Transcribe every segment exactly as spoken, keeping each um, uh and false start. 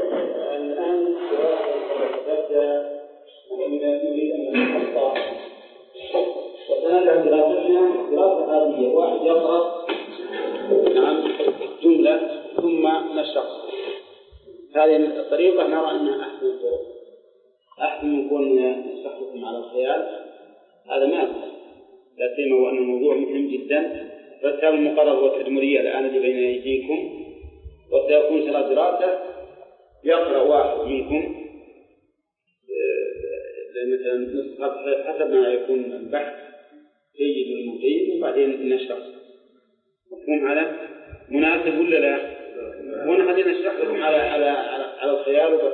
الآن دراسة نريد أن نتخطى وسنبدأ دراستنا دراسة عادية، واحد يقرأ نعم جملة ثم نشرح. هذه الطريقة نرى أنها أحسن الطرق، أحسن يكون نشرح لكم على الخيال، هذا ما يفعل، لا سيما وأن الموضوع مهم جدا. فالكتاب المقرر والتدمرية الآن اللي بين أيديكم، وسيكون شرح دراسة يقرأ واحد منكم مثلا نصف حسب ما يكون البحث جيد والمجيد، وبعدين نشرح. مفهوم هذا؟ مناسب ولا لا؟ هنا خلينا نشرح لكم على على على, على الخيال وبس.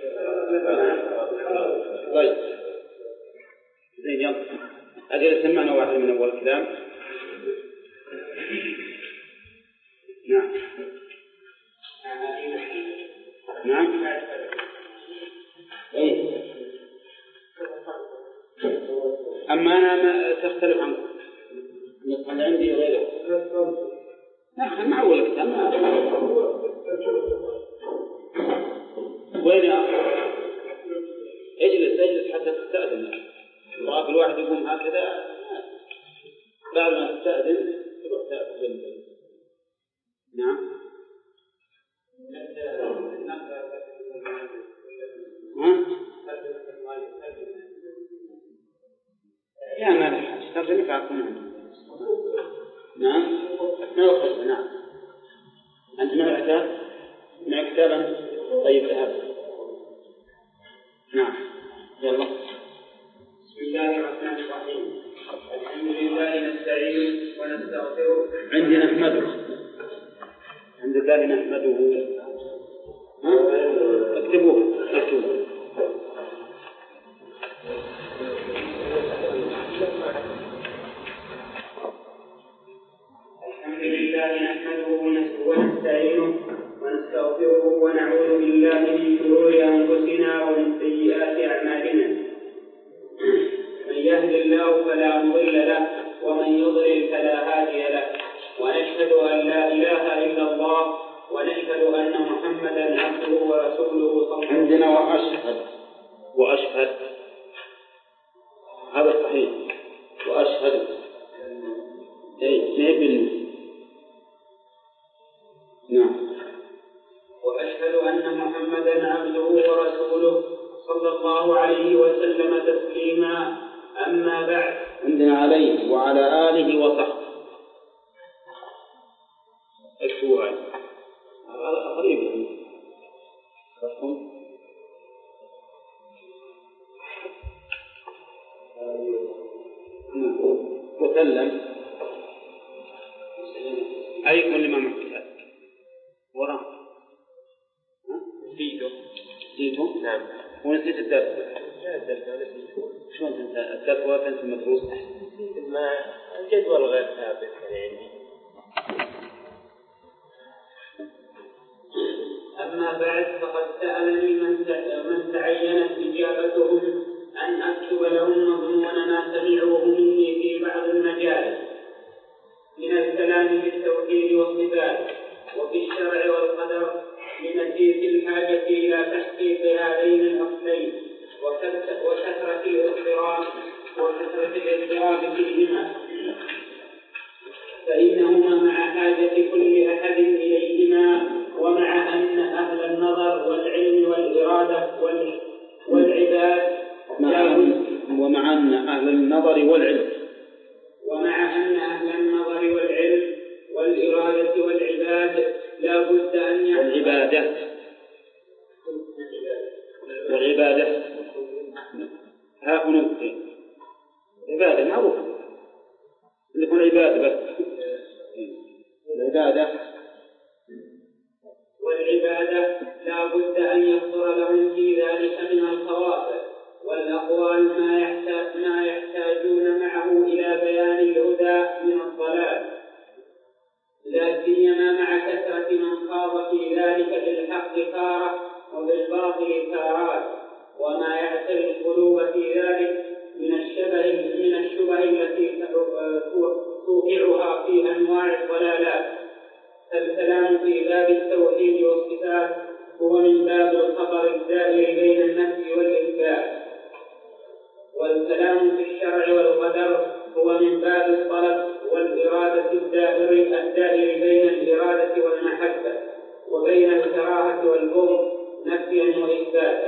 طيب زين يلا أجل سمعنا واحد من أول الكلام. نعم نعم أي. أما أنا ما تختلف عنكم، نقل عندي غيره. نعم مع أول الكلام. وين يا أخي؟ اجلس اجلس حتى تستأذن. رأى كل واحد يقوم هكذا، بعد ما تستأذن تروح تأذن. نعم ها؟ يا ما لحاج ترجمة عقلنا. نعم ما يخرج. نعم أنت مع كتاب مع كتابا. طيب ذهب. نعم يلا. بسم الله الرحمن الرحيم. الحمد لله نستعين ونستغفره. عندي نحمده. الحمد لله نحمده. اكتبوه اكتبوه. الحمد لله نحمده ونستعينه ونستغفره ونعوذ بالله من شرور أنفسنا ومن سيئات أعمالنا. من يهد الله فلا مضل له ومن يضلل فلا هادي له، ونشهد أن لا إله إلا الله ونشهد أن محمدا عبده ورسوله صلى الله عليه وسلم. عندنا وأشهد وأشهد هذا صحيح. وأشهد أي نبي. نعم. وأشهد أن محمدا عبده ورسوله صلى الله عليه وسلم تسليما. أما بعد. عندنا عليه وعلى آله وصحبه. اكتبوا هذا قريب يعني. وسلم أي كل ما محكي وراه نسيته. نسيته؟ نعم. ونسيت الدرس. لا الدرس ما نسيته. شلون تنسى الدرس ولا تنسى المدروس؟ ما الجدول غير ثابت يعني. أما بعد فقد سألني من تعينت إجابتهم أن أكتب لهم مضمون ما سمعوه مني في بعض المجالس من الكلام في التوحيد والصفات وفي الشرع والقدر، لنتيجة الحاجة إلى تحقيق هذين الأصلين وكثرة الاضطراب وكثرة الاضطراب فيهما، فإنهما مع حاجة كل أحد إليهما، ومع أن أهل النظر والعلم والإرادة والعباد ومع أن أهل النظر والعلم ومع أن أهل النظر والعلم والإرادة والعباد لا بد أن والعبادة والعبادة ها نقطة عبادة معروفة اللي هو العبادة بس العبادة والعبادة لا بد أن يحضر لهم في ذلك من الخواطر والأقوال ما يحتاج ما يحتاجون معه إلى بيان الهدى من الضلال، لا سيما مع كثرة من خاض في ذلك بالحق تارة وبالباطل تارات، وما يعتري القلوب في ذلك من الشبه من الشبه التي توقعها في أنواع الضلالات. فالكلام في باب التوحيد والصفات هو من باب القدر هو من باب الطلب والإرادة الدائر الدائر بين الإرادة والمحبة وبين الكراهة والبغض نفيا وإثباتا.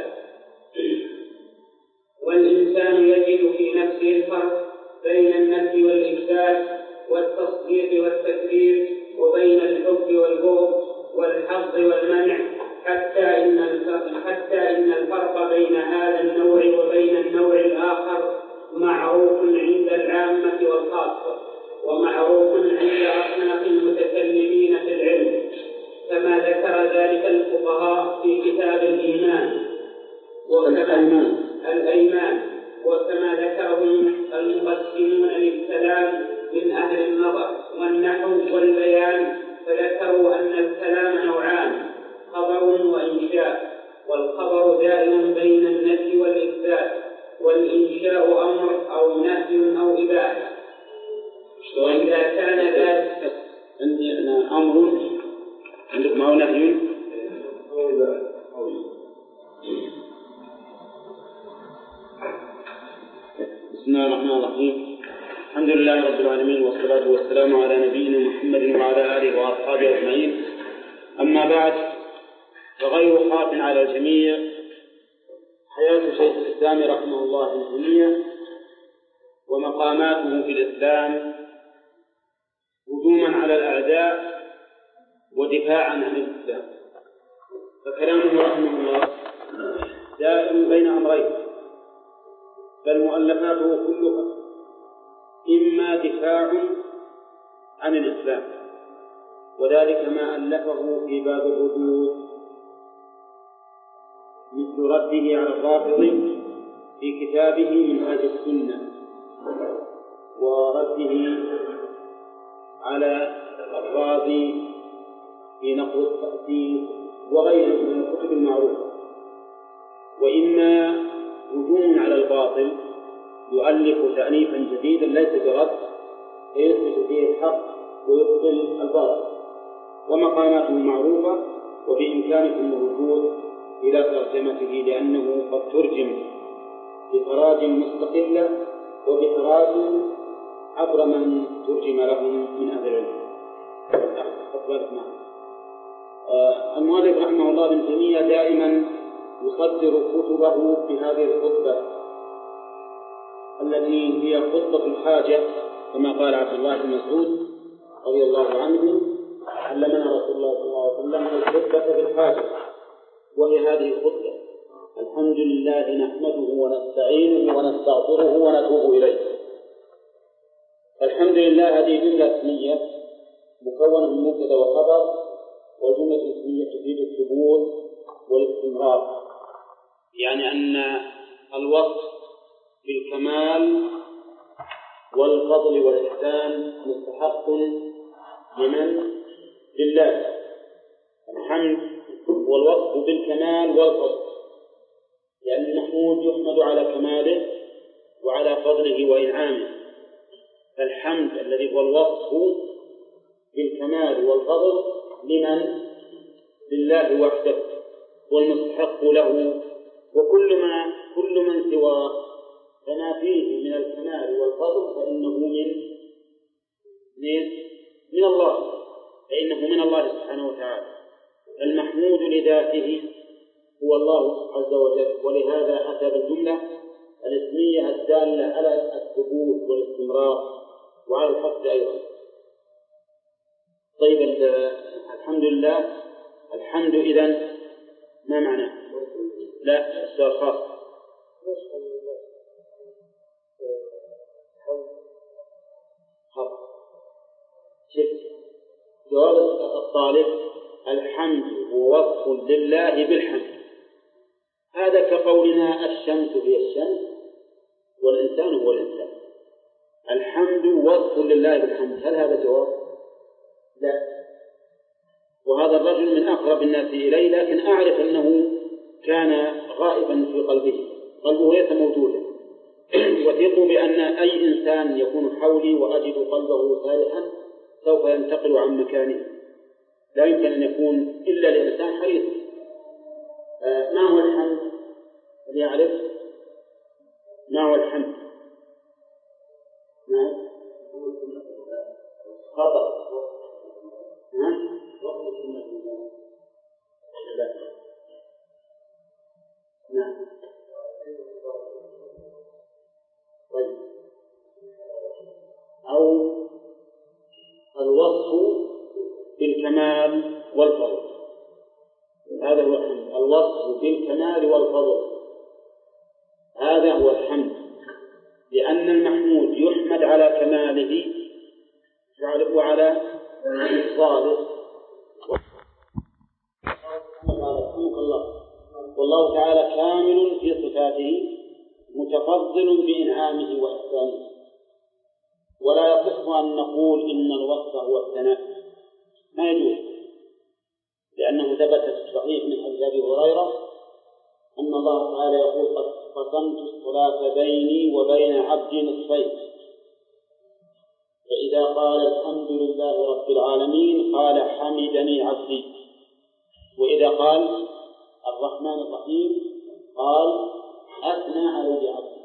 والإنسان يجد في نفسه الفرق بين النفي والإثبات والتصديق والتكذيب وبين الحب والبغض والحظ والمنع، حتى إن الفرق, حتى إن الفرق بين هذا النوع وبين النوع الآخر معروف عند العامة والخاصة، ومعروف عند أصناف المتكلمين في العلم، كما ذكر ذلك الفقهاء في كتاب الإيمان وكما الأيمان، وكما ذكره المقسمون للكلام من أهل النظر والنحو والبيان، فذكروا أن الكلام نوعان: خبر وإنشاء، والخبر دائم بين النفي والإثبات، والإنشاء أمر أو نهي أو إباحة. وإذا كان ذلك عندي أنا أمر عندكم أو نهي أو إباحة. بسم الله الرحمن الرحيم. الحمد لله رب العالمين، والصلاة والسلام على نبينا محمد وعلى آله وأصحابه أجمعين. أما بعد، فغير خاف على الجميع حياة شيخ الإسلام رحمه الله ابن تيمية ومقاماته في الإسلام هجوما على الأعداء ودفاعا عن الإسلام. فكلامه رحمه الله دائم بين أمرين، بل مؤلفاته كلها إما دفاع عن الإسلام، وذلك ما ألفه في باب الردود، مثل رده على الرافض في كتابه منهاج السنة، ورده على الرازي في نقد التأثير وغيره من الكتب المعروفة. وإما هجوم على الباطل يؤلف تأليفا جديدا ليس برد، فيثبت فيه الحق ويبطل الباطل. ومقاماته معروفة، وبإمكانكم الوجود إلى ترجمته، لأنه قد ترجم بتراجم مستقلة وبتراجم عبر من ترجم لهم من أهل العلم. آه المؤلف رحمه الله ابن تيمية دائما يصدر كتبه في هذه الخطبة التي هي خطبة الحاجة، كما قال عبد الله بن مسعود رضي الله عنه: علمنا رسول الله صلى الله عليه وسلم الخطبة بالحاجة، وهي هذه الخطبة: الحمد لله نحمده ونستعينه ونستغفره ونتوب إليه. الحمد لله هذه جملة اسمية مكونة من مبتدأ وخبر، والجملة الاسمية تفيد الثبوت والاستمرار، يعني أن الوصف بالكمال والفضل والإحسان مستحق لمن؟ لله. الحمد والوصف بالكمال والفضل، لأن المحمود يحمد على كماله وعلى فضله وإنعامه. فالحمد الذي هو الوصف بالكمال والفضل لمن؟ لله وحده، والمستحق له. وكل ما كل من سواه فما فيه من الكمال والفضل فإنه من من الله، فإنه من الله سبحانه وتعالى. المحمود لذاته هو الله عز وجل، ولهذا أتى بالجملة الاسمية الدالة على الثبوت والاستمرار وعلى الحق أيضا. طيب، الحمد لله، الحمد إذن ما معناه؟ لا، السؤال خاص. شفت جواب الطالب: الحمد هو وصف لله بالحمد. هذا كقولنا الشمس هي الشمس والإنسان هو الإنسان. الحمد وصف لله بالحمد، هل هذا جواب؟ لا. وهذا الرجل من أقرب الناس إلي، لكن أعرف أنه كان غائبا في قلبه، قلبه ليس موجودا. وثقوا بأن أي إنسان يكون حولي وأجد قلبه سارحا سوف ينتقل عن مكانه، لا يمكن أن يكون إلا لإنسان حريص. آه ما هو الحمد؟ هل يعرف ما هو الحمد؟ خطأ. ها؟ لا. نعم. طيب. أو الوصف بالكمال والفضل، هذا هو الحمد. الوصف بالكمال والفضل هذا هو الحمد، لأن المحمود يحمد على كماله وعلى إفضاله. والله تعالى كامل في صفاته متفضل بإنعامه وإحسانه، ولا يصح أن نقول إن الوصف هو الثناء، ما يجوز، لأنه ثبت في الصحيح من حديث أبي هريرة أن الله تعالى يقول: قد قسمت الصلاة بيني وبين عبدي نصفين، فإذا قال الحمد لله رب العالمين قال حمدني عبدي، وإذا قال الرحمن الرحيم قال أثنى علي عبدي.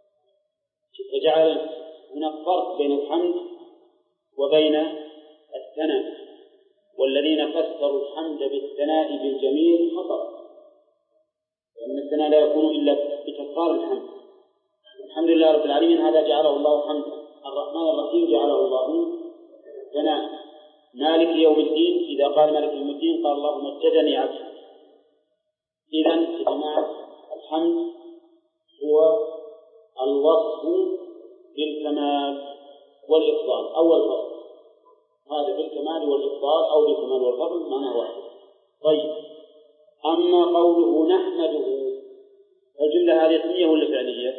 فجعل هناك فرق بين الحمد وبين الثناء، والذين فسروا الحمد بالثناء بالجميل خطأ، لأن الثناء لا يكون إلا بتكرار الحمد. الحمد لله رب العالمين هذا جعله الله حمدا، الرحمن الرحيم جعله الله ثناء، مالك يوم الدين إذا قال مالك يوم الدين قال اللهم مجدني عبدي. إذن يا جماعة الحمد هو الوصف بالكمال والإفضال أو الفضل، هذا بالكمال والإفضال أو بالكمال والفضل معناه واحد. طيب، أما قوله نحمده، الجملة هذه اسمية ولا فعلية؟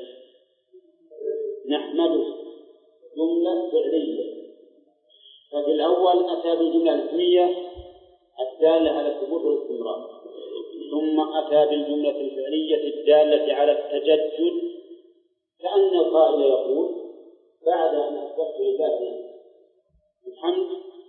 نحمده جملة فعلية، ففي الأول أتى بالجملة الاسمية الدالة على الثبوت والاستمرار، ثم أتى بالجملة الفعلية الدالة على التجدد، كأن القائل يقول: بعد أن أثبت لله الحمد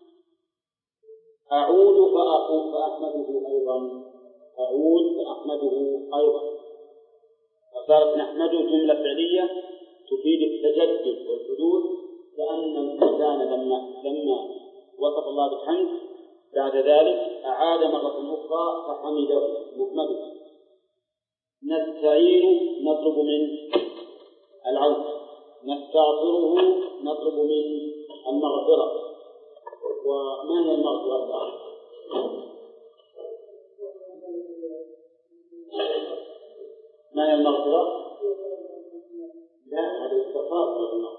أعود فأقول فأحمده أيضا، أعود فأحمده أيضا، فصارت نحمده جملة فعلية تفيد التجدد والحدوث، كأن الإنسان لما لما وصف الله بالحمد بعد ذلك أعاد مرة أخرى فحمده نحمده. نستعين نطلب من العون، نستغفره نطلب من المغفرة. وما هي المغفرة؟ ما هي المغفرة؟ لا، هذا الاستغفار الله.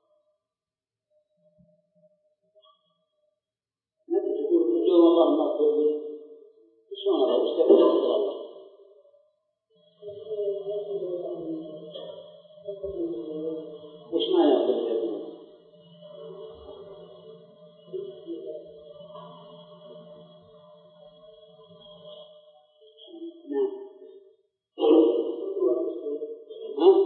نبي تقول اليوم اللهم اغفر لي، شلون هذا؟ وش تقول الله؟ وش معنى يغفر لي؟ نعم. ها؟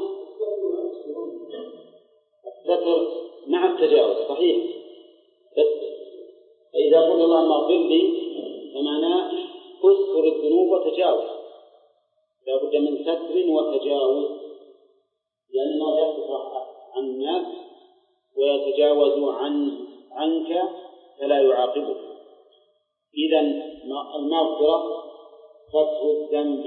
الستر مع التجاوز صحيح، بس إذا قلت اللهم اغفر لي فمعناه استر الذنوب وتجاوز، لا بد من ستر وتجاوز، لأن الله يستر عن الناس ويتجاوز عن عنك فلا يعاقبك. إذن المغفرة ستر الذنب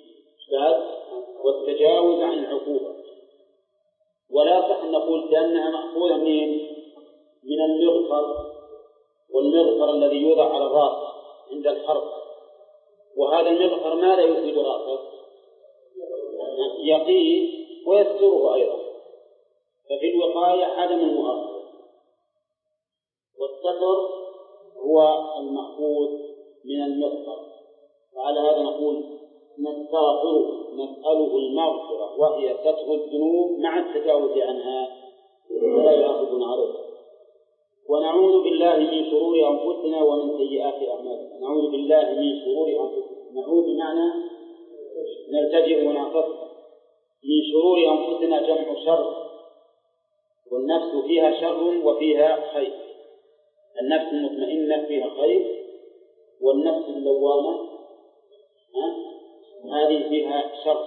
والتجاوز عن العقوبة، ولا صح أن نقول لأنها مأخوذة من من المغفر، والمغفر الذي يوضع على الرأس عند الحرب، وهذا المغفر ماذا يفيد رأسه؟ يقيه ويستره أيضا، ففي الوقاية عدم المؤاخذة، والستر هو المأخوذ من المغفر. وعلى هذا نقول نستغفره نسأله المغفرة، وهي ستر الذنوب مع التجاوز عنها ولا يعاقبنا عليها. ونعوذ بالله من شرور أنفسنا ومن سيئات أعمالنا. نعوذ بالله من شرور أنفسنا، نعوذ بمعنى نلتجئ ونعتصم. من شرور أنفسنا جمع شر، والنفس فيها شر وفيها خير. النفس المطمئنة فيها خير، والنفس اللوامة هذه فيها شر.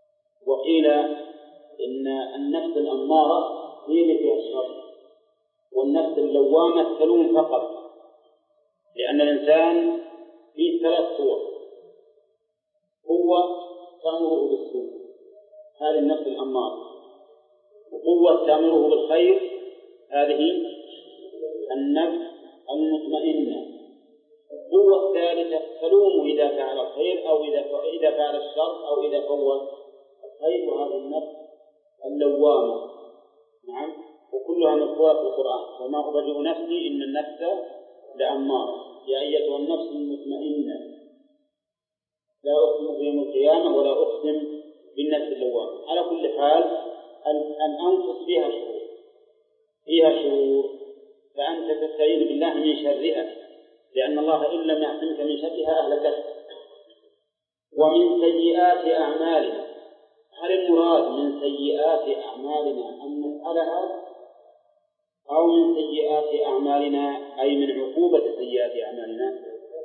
وقيل إن النفس الأمارة هي اللي فيها الشر، والنفس اللوامة تلوم فقط، لأن الإنسان فيه ثلاث صور: قوة تأمره بالسوء هذه النفس الأمارة، وقوة تأمره بالخير هذه النفس المطمئنة، القوة الثالثة تلومه إذا فعل الخير أو إذا فعل الشر أو إذا فوت الخير، وهذه النفس اللوامة. نعم، وكلها مذكورة في القرآن: وما أبرئ نفسي إن النفس لأمارة يا أيتها النفس المطمئنة لا أقسم بيوم القيامة ولا أقسم بالنفس اللوامة. على كل حال الأنفس فيها شرور فيها شرور فأنت تستعيذ بالله من شرها، لأن الله إن لم يعصمك من شرها أهلكتك. ومن سيئات أعمالنا، هل المراد من سيئات أعمالنا أن نسألها، أو من سيئات أعمالنا أي من عقوبة سيئات أعمالنا،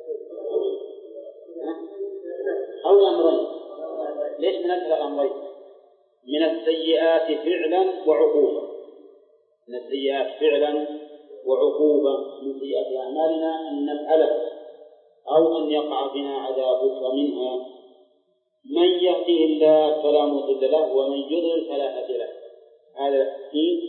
أو الأمرين؟ ليش من أجل الأمرين؟ من السيئات فعلا وعقوبة، من السيئات فعلا وعقوبة. من سيئات أعمالنا أن نسأله أو أن يقع بنا عذابك منها: من يهده الله فلا مضل له ومن يضلل فلا هادي له. هذا في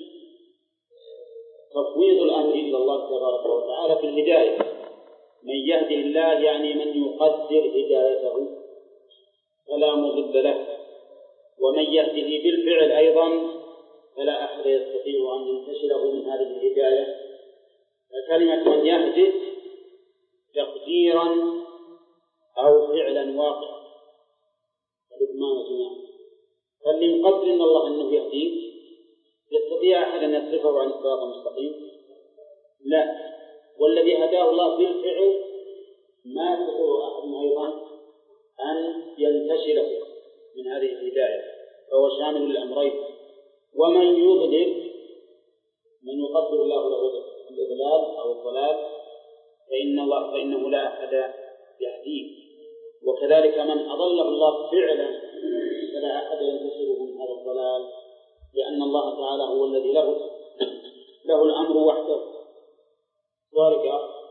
تفويض الأمر إلى الله تبارك وتعالى في الهداية. من يهده الله يعني من يقدر هدايته فلا مضل له، ومن يهده بالفعل أيضا فلا أحد يستطيع أن ينتشله من هذه الهداية. فكلمة من يهده تقديرا أو فعلا واقعا فلقمان جميعا. فاللي مقدر إن الله أنه يهديه يستطيع أحد أن يصرفه عن الصراط المستقيم؟ لا. والذي هداه الله بالفعل ما يستطيع أحد أيضا أن ينتشله من هذه الهداية، فهو شامل للأمرين. ومن يضلل، من يقدر الله له الإضلال أو الضلال فإن الله فإنه لا أحد يهديه. وكذلك من أضله الله فعلا فلا أحد ينتشره من هذا الضلال، لأن الله تعالى هو الذي له له الأمر وحده. ذلك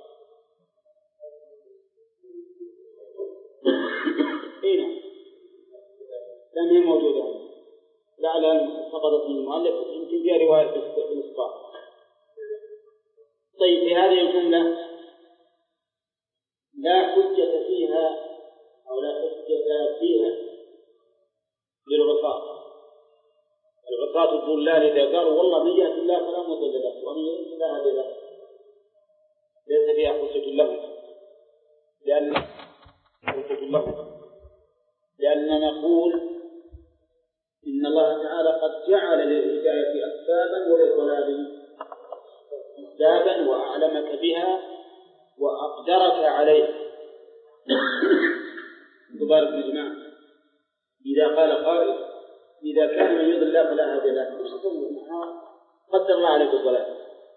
هنا لم هي موجودة، لعل فقدت من المؤلف، يمكن فيها رواية في المصباح. طيب، في هذه الجملة لا حجة فيها أو لا حجة فيها للعصاة. العصاة الضلال إذا قالوا والله من يهد الله فلا مضل له ومن يضلل فلا هادي له ليس فيها حجة لهم، لأن حجة لهم لأننا نقول إن الله تعالى قد جعل للهداية أسبابا وللضلال أسبابا وأعلمك بها وأقدرك عليها. تبارك الجماعة إذا قال قائل إذا كان من يضل الله فلا هادي له قدر الله عليك الضلال،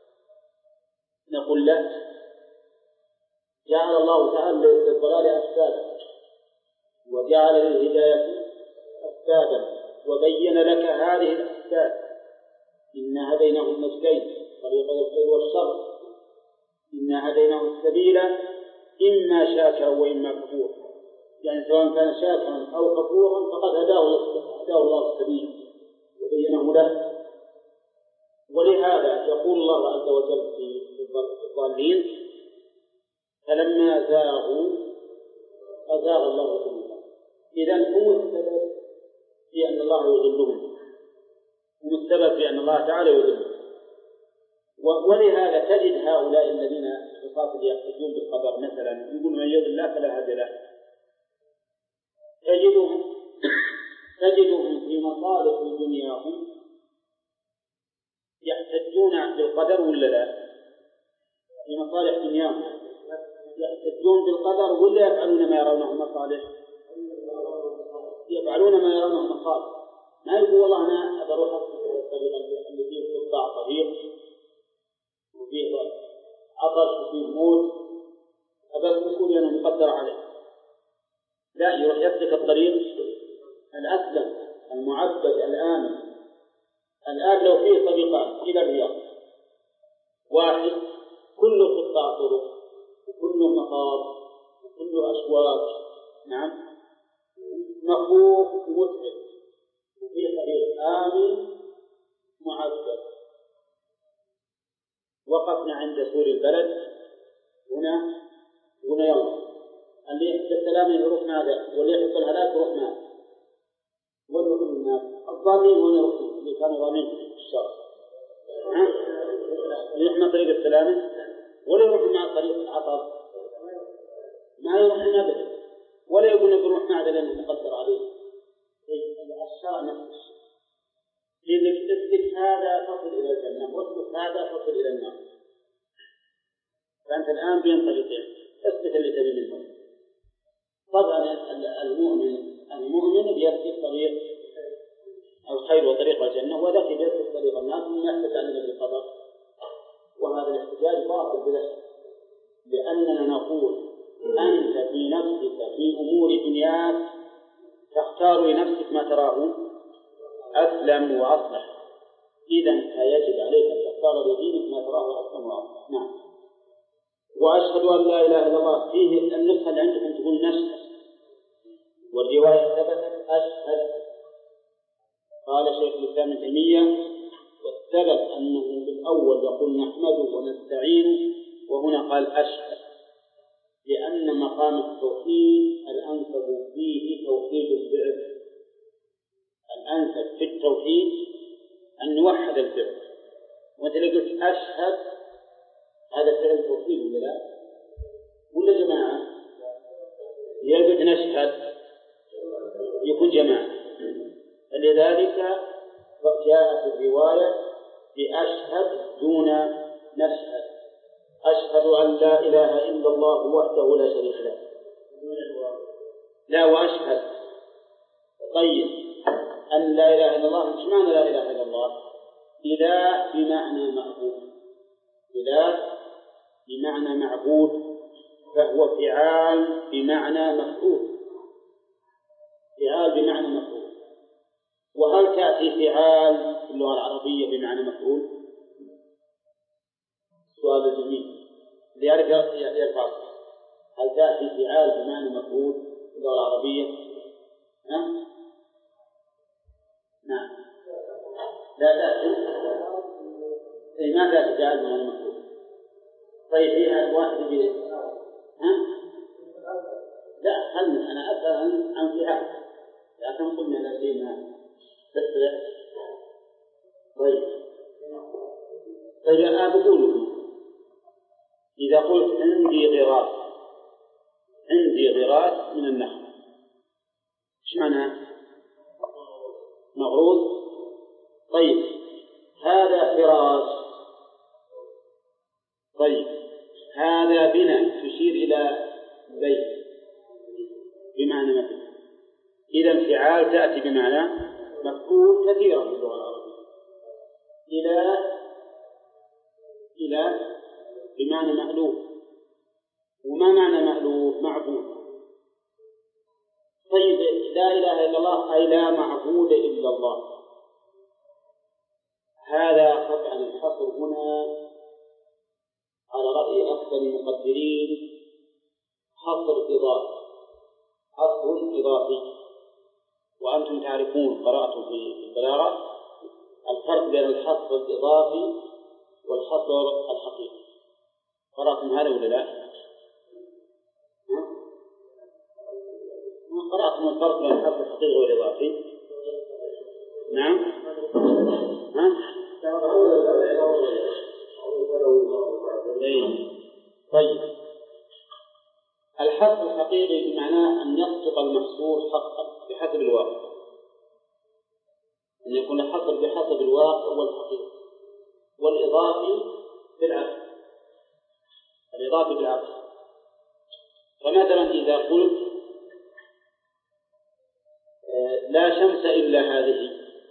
نقول لا، جعل الله تعالى للضلال أسبابا وجعل للهداية أسبابا وبين لك هذه الأسباب: إنا هديناه النجدين طريق الخير والشر، إنا هديناه السبيل إما شاكرا وإما كفورا. يعني سواء كان شاكرا أو كفورا فقد هداه هداه الله السبيل وبينه له. ولهذا يقول الله عز وجل في الضالين: فلما زاغوا أزاغ الله قلوبهم. إذن هو السبب في أن الله يضلهم، هم السبب في أن الله تعالى يضلهم. ولهذا تجد هؤلاء الذين العصاة يحتجون بالقدر مثلا يقول من يضل الله فلا هادي له، تجدهم تجدهم في مصالح دنياهم يحتجون بالقدر ولا لا؟ في مصالح دنياهم يحتجون بالقدر ولا يفعلون ما يرونه مصالح؟ يفعلون ما يرونه مصالح. ما يقول والله أنا أروح الطريق اللي فيه قطاع طريق وفيه عطش وفيه موت أبدا يقول أنا مقدر عليه، لا، يروح يسلك الطريق الأسلم المعبد الآمن. الآن لو فيه طريقان إلى الرياض واحد كله قطاع طرق وكله مطار وكله أشواك، نعم، مخوف متعب، وفي طريق آمن معذب. وقفنا عند سور البلد هنا، قلنا يلا اللي يحب السلام يروح ماذا، واللي يحب الهلاك يروح ماذا، ويروح الناس الظالمين وين اللي كانوا ظالمين في الشر، يروح مع طريق السلامة ولا يروح مع طريق العطب، ما يروح النبي ولا يقول نروح مع ذلك المقدر عليه. الشرع نفس الشيء، لذلك تثبت هذا تصل إلى الجنة واثبت هذا تصل إلى النار. فأنت الآن بين طريقين، اثبت اللي تبي منهم. طبعا المؤمن المؤمن بيثبت طريق الخير وطريق الجنة، وذاك بيثبت طريق النار ثم يحدث عنه بالقدر. وهذا الاحتجاج باطل بلا شك، لأننا نقول أنت في نفسك في أمور دنياك تختار لنفسك ما تراه أسلم وأصلح، إذن فيجب عليك أن تختار لدينك ما تراه أسلم وأصلح. نعم. وأشهد أن لا إله إلا الله، فيه النسخة اللي عندكم تقول نشهد، والرواية ثبتت أشهد. قال شيخ الإسلام ابن تيمية والثبت أنه بالأول يقول نحمده ونستعينه، وهنا قال أشهد، لأن مقام التوحيد الأنسب فيه توحيد الفعل. الأنسب في التوحيد أن نوحد الفعل، وأنت لو قلت أشهد هذا فعل توحيد ولا لا؟ ولا جماعة؟ إذا قلت نشهد يكون جماعة. لذلك جاءت الرواية بأشهد دون نشهد. أشهد أن لا إله إلا الله وحده لا شريك له، لا وأشهد. طيب أن لا إله إلا الله، مش معنى لا إله إلا الله؟ إله بمعنى معبود، إله بمعنى معبود، فهو فعال بمعنى مفعول، فعال بمعنى مفعول. وهل تأتي فعال في اللغة العربية بمعنى مفعول؟ سؤال الجميل ليعرف يرفع. هل تأتي فعال بمعنى مفعول في اللغة العربية؟ ها؟ نعم. لا تأتي، إيه ما تأتي فعال بمعنى مفعول. طيب فيها الواحد بي ها؟ لا خلنا أنا أسأل عن عن فعال، لا تنقلنا إلى شيء ما تستطيع. طيب طيب أنا بقول إذا قلت عندي غراس، عندي غراس من النخل، إيش معناه؟ مغروس. طيب هذا فراش، طيب هذا بناء تشير إلى بيت بمعنى مثل. إذا فعال تأتي بمعنى مفعول كثيرا في اللغة العربية. إلى إلى بمعنى مألوف، وما معنى مألوف؟ معبود. طيب لا إله إلا الله أي لا معبود إلا الله. هذا طبعا الحصر هنا على رأي أكثر المقدرين حصر إضافي، حصر إضافي. وأنتم تعرفون قرأتم في البلاغة الفرق بين الحصر الإضافي والحصر الحقيقي. قرأتم هذا ولا لا؟ قرأتم الفرق بين الحصر الحقيقي والإضافي؟ نعم. ها؟ طيب الحصر الحقيقي بمعنى أن يصدق المحصور حقا بحسب الواقع، أن يكون الحصر بحسب الواقع والحقيقة. والإضافي بالعكس، الإضافي بالعكس. فمثلا إذا قلت لا شمس إلا هذه،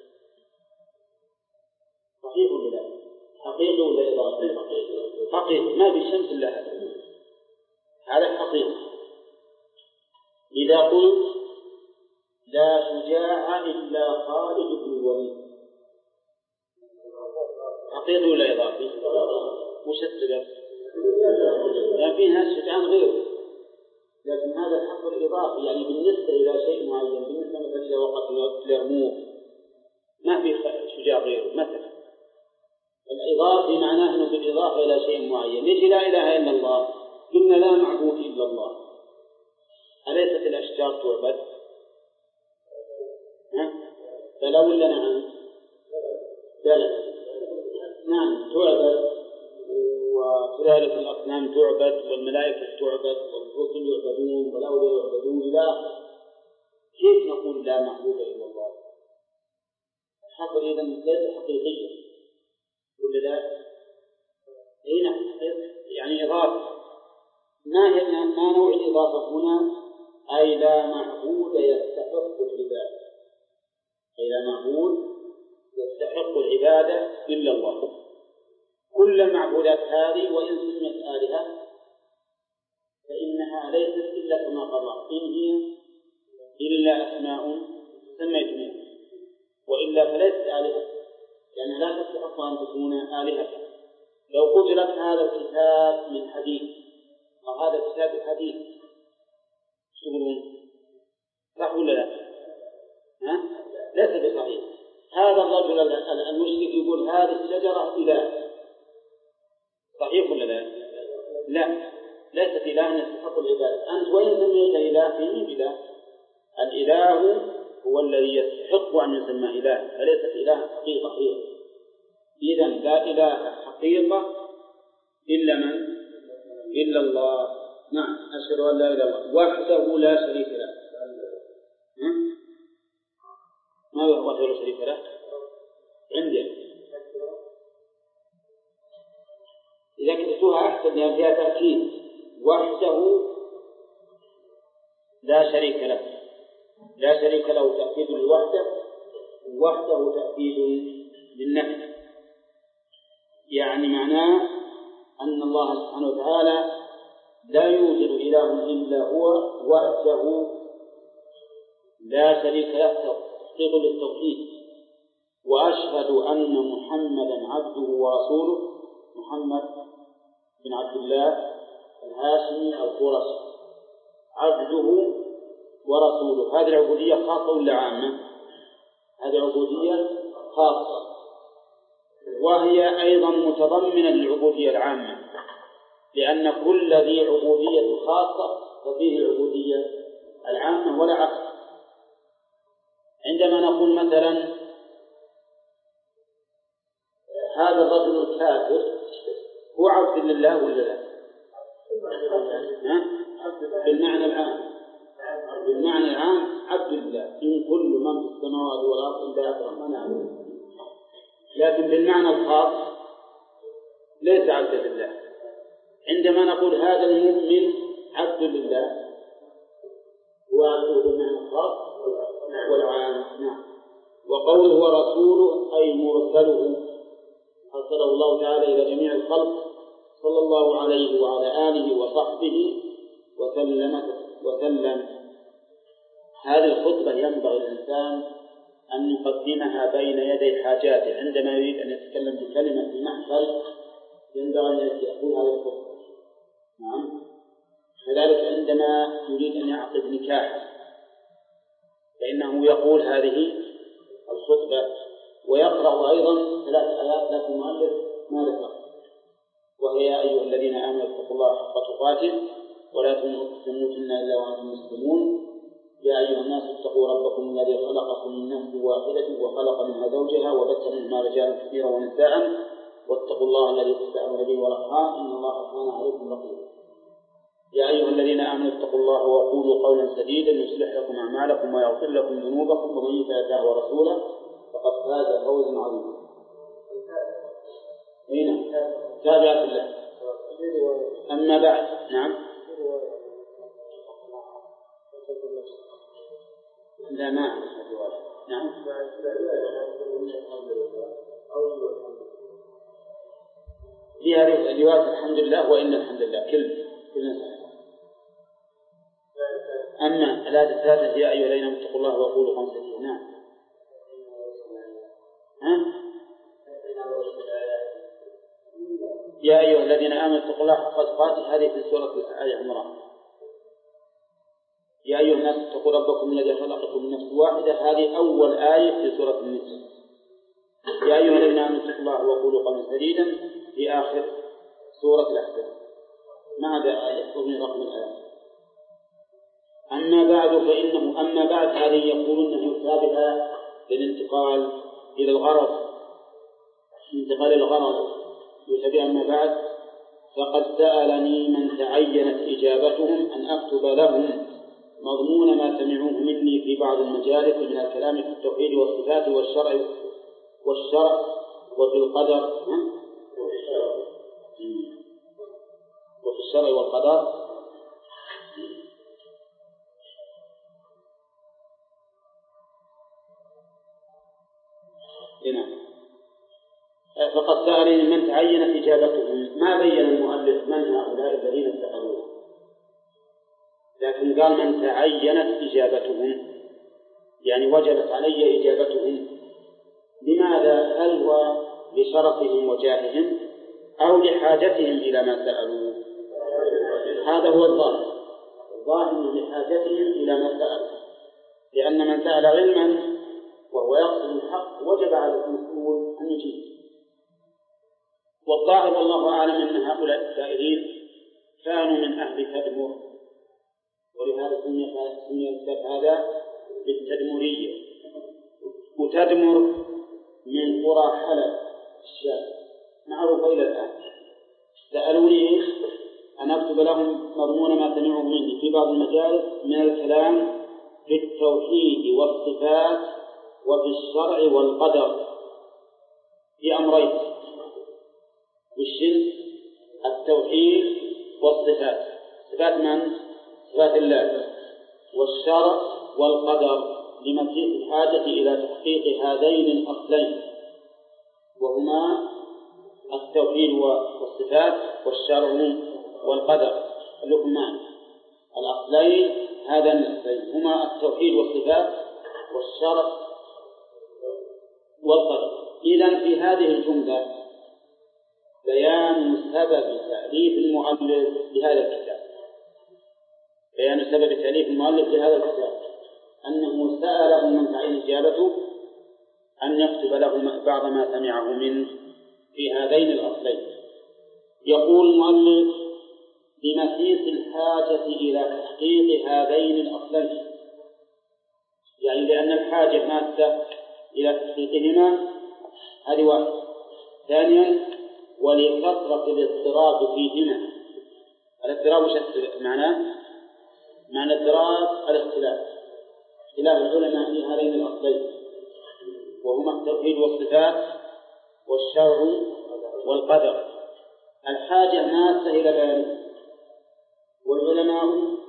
صحيح ولا لا؟ حقيقي ولا إضافي؟ حقيقي، ما في شمس إلا هذه، هذا حقيقي. إذا قلت لا شجاع إلا خالد بن الوليد، حقيقي ولا إضافي؟ وش السبب؟ يعني في ناس شجعان غيره، لكن هذا الحق الإضافي يعني بالنسبة إلى شيء معين، بالنسبة مثلا إلى وقت اليرموك ما في شجاع غيره مثلا. الإضافي معناه أنه بالإضافة إلى شيء معين. ليش لا إله إلا الله؟ قلنا لا معبود إلا الله. أليست الأشجار تعبد؟ ها؟ بلى ولا نعم؟ بلى نعم تعبد، وكذلك الأصنام تعبد، والملائكة تعبد، والرسل يعبدون، والأولياء يعبدون إلى آخره. كيف نقول لا معبود إلا الله؟ الحق إذا ليس حقيقيا ولا لا؟ هنا يعني إضافة. ما هي ما نوع الإضافة هنا؟ أي لا معبود يستحق العبادة، أي لا معبود يستحق العبادة إلا الله. كل المعبودات هذه وإن سميت آلهة فإنها ليست إلا كما قال الله إن هي إلا أسماء سميتموها، وإلا فليست آلهة، لأنها لا تستحق أن تكون آلهة. لو قتلت هذا الكتاب من حديث أو هذا الكتاب الحديث تقولون صح ولا لا؟ ها؟ ليس بصحيح. هذا الرجل المشرك يقول هذه الشجرة إله، صحيح ولا لا؟ لا، ليست إله يستحق العبادة. أنت وين سميت إله فيه إله؟ الإله هو الذي يستحق أن يسمى إله، فليست إله حقيقة هي. إذن لا إله حقيقة إلا من؟ إلا الله. نعم، أشهد أن لا إله إلا الله وحده لا شريك له. ما هو وحده لا شريك له؟ عندي إذا كتبتوها أحسن لأن فيها تأكيد. وحده لا شريك له، لا شريك له تأكيد لوحده، وحده تأكيد للنفي. يعني معناه أن الله سبحانه وتعالى لا يوجد إله إلا هو وحده لا شريك له، تحقيق للتوحيد. وأشهد أن محمدا عبده ورسوله، محمد بن عبد الله الهاشمي القرشي عبده ورسوله. هذه العبودية خاصة ولا عامة؟ هذه عبودية خاصة، وهي أيضا متضمنة للعبودية العامة، لأن كل ذي عبودية خاصة ففيه العبودية العامة ولا عكس. عندما نقول مثلا هذا الرجل الكافر هو عبد لله ولا لا؟ بالمعنى العام، بالمعنى العام عبد لله، إن كل من في السماوات والأرض إلا الرحمن عبده. لكن بالمعنى الخاص ليس عبد لله. عندما نقول هذا المؤمن عبد لله هو عبده بالمعنى الخاص والعام. نعم. وقوله ورسوله أي مرسله، أرسله الله تعالى إلى جميع الخلق صلى الله عليه وعلى آله وصحبه وسلم وسلم. هذه الخطبة ينبغي الإنسان أن يقدمها بين يدي حاجاته. عندما يريد أن يتكلم بكلمة في محفل ينبغي أن يقول هذه الخطبة. نعم. كذلك عندما يريد أن يعقد نكاحا فإنه يقول هذه الخطبة، ويقرأ أيضا ثلاث آيات لكن المؤلف ما ذكر، وهي يا أيها الذين آمنوا اتقوا الله حق تقاته ولا تموتن إلا وأنتم مسلمون. يا أيها الناس اتقوا ربكم الذي خلقكم من نفس واحدة وخلق منها زوجها وبث منهما رجالا كثيرا ونساء واتقوا الله الذي تساءلون به والأرحام إن الله كان عليكم رقيبا. يا أيها الذين آمنوا اتقوا الله وقولوا قولا سديدا يصلح لكم أعمالكم ويغفر لكم ذنوبكم ومن يطع الله ورسوله فقد فاز فوزا عظيما. هنا تابعة الله. أما بعد. نعم. لا ما أعرف الرواية. نعم. فيها رواية الحمد لله وإن الحمد لله كل كل صحيح. أما الآية الثالثة يا أيها الذين اتقوا الله وقولوا قولا سديدا. نعم. ها؟ يا أيها الذين آمنوا اتقوا الله حق تقاته، هذه في سورة آل عمران. يا أيها الناس اتقوا ربكم الذي خلقكم من نفس واحدة، هذه أول آية في سورة النساء. يا أيها الذين آمنوا اتقوا الله وقولوا قولا سديدا في آخر سورة الأحزاب. ما هذا آية ومن رقم الآيات. أما بعد فإنه أما بعد هذه يقولون أنه يتابع للانتقال إلى الغرض، انتقال إلى الغرض يتابع. أما بعد فقد سألني من تعينت إجابتهم أن أكتب لهم مضمون ما سمعوه مني في بعض المجالس من الكلام في التوحيد والصفات والشرع والشرع وفي القدر وفي الشرع والقدر. هنا فقد سألني من تعينت إجابتهم. ما بين المؤلف من هؤلاء الذين سألوه، لكن قال من تعينت إجابتهم، يعني وجبت علي إجابتهم. لماذا؟ هل هو لشرفهم وجاههم أو لحاجتهم إلى ما سألوا؟ هذا هو الظاهر. الظاهر لحاجتهم إلى ما سألوا، لأن من سأل علما وهو يقصد الحق وجب على المسؤول أن يجيب. والظاهر والله أعلم أن هؤلاء السائلين كانوا من أهل تدمر، ولهذا سمي الكتاب هذا بالتدمرية. وتدمر من قرى حلب الشام معروفة إلى الآن. سألوني أن أكتب لهم مضمون ما سمعوا مني في بعض المجالس من الكلام في التوحيد والصفات وفي الشرع والقدر في أمرين: بالشرك التوحيد والصفات، صفات من؟ صفات الله، والشرع والقدر، لمزيد الحاجة إلى تحقيق هذين الأصلين، وهما التوحيد والصفات والشرع والقدر. لكم معي الأصلين، هذان الأصلين هما التوحيد والصفات والشرع والقدر. إذن في هذه الجملة بيان سبب تأليف المؤلف لهذا الكتاب، بيان سبب تأليف المؤلف لهذا الكتاب أنه سأله من تعين إجابته أن يكتب له بعض ما سمعه منه في هذين الأصلين. يقول المؤلف: بمسيس الحاجة إلى تحقيق هذين الأصلين، يعني لأن الحاجة مادة إلى تحقيقهما، هذه واحد. ثانيا، ولكثرة الاضطراب فيهما. الاضطراب وش معناه؟ معنى الاضطراب الاختلاف، اختلاف العلماء في هذين الأصلين وهما التوحيد والصفات والشرع والقدر. الحاجة ماسة إلى بيانه، والعلماء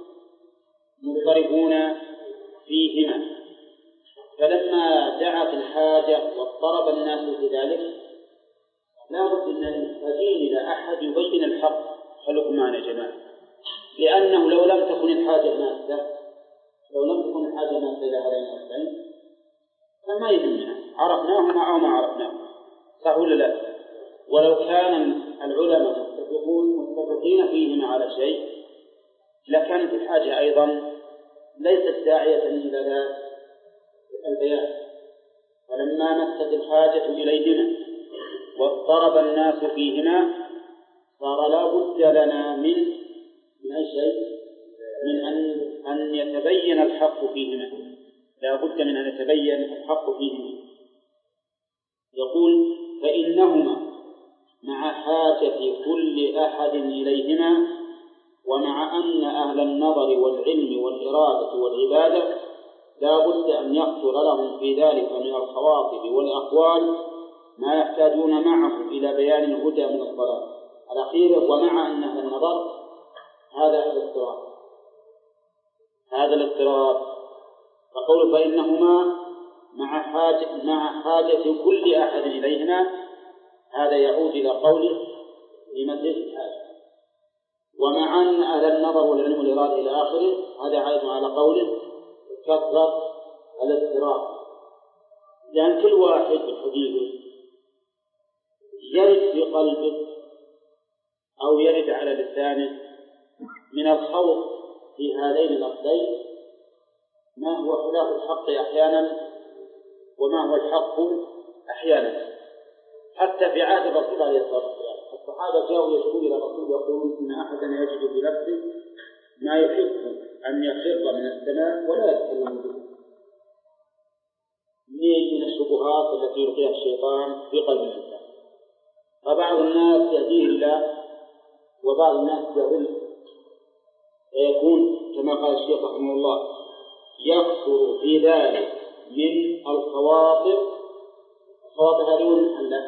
مضطربون فيهما، فلما دعت الحاجة واضطرب الناس في ذلك لا بد أن نحتاجين إلى أحد يبين الحق. خلوكم معنا يا جماعة، لأنه لو لم تكن الحاجة ماسة لو لم تكن الحاجة ماسة إلى هذين الأصلين فما يهمنا عرفناهما أو ما عرفناهما، صح ولا لا؟ ولو كان العلماء متفقون متفقين فيهما على شيء لكانت الحاجة أيضا ليست داعية إلى ذلك البيان. فلما مست الحاجة إليهما واضطرب الناس فيهما صار لا بد لنا من من أي شيء من أن أن يتبين الحق فيهما، لا بد من أن يتبين الحق فيهما. يقول: فإنهما مع حاجة كل أحد إليهما، ومع أن أهل النظر والعلم والإرادة والعبادة لا بد أن يخطر لهم في ذلك من الخواطر والأقوال ما يحتاجون معه إلى بيان الهدى من الضلال. الأخير: ومع أن أهل النظر، هذا الاضطراب هذا الاضطراب فقول فإنهما مع حاجة مع حاجة كل أحد إليهما، هذا يعود إلى قوله لمزيد الحاجة. ومع أن أهل النظر والعلم والإرادة إلى آخره، هذا عائد على قوله كثرة الاضطراب. لأن كل واحد بالحقيقة يرد في قلبه أو يرد على لسانه من الخوض في هذين اللفظين ما هو خلاف الحق أحيانا وما هو الحق أحيانا. حتى في عهد الرسول عليه الصلاة والسلام الصحابة جاءوا يشكون إلى الرسول يقولون إن أحدا يجد في نفسه ما يحب أن يخر من السماء ولا يتكلم به من الشبهات التي يلقيها الشيطان في قلب الإنسان. فبعض الناس يهديه الله وبعض الناس يضل، فيكون كما قال الشيخ رحمه الله يكثر في ذلك من الخواطر. الخواطر هذه محلة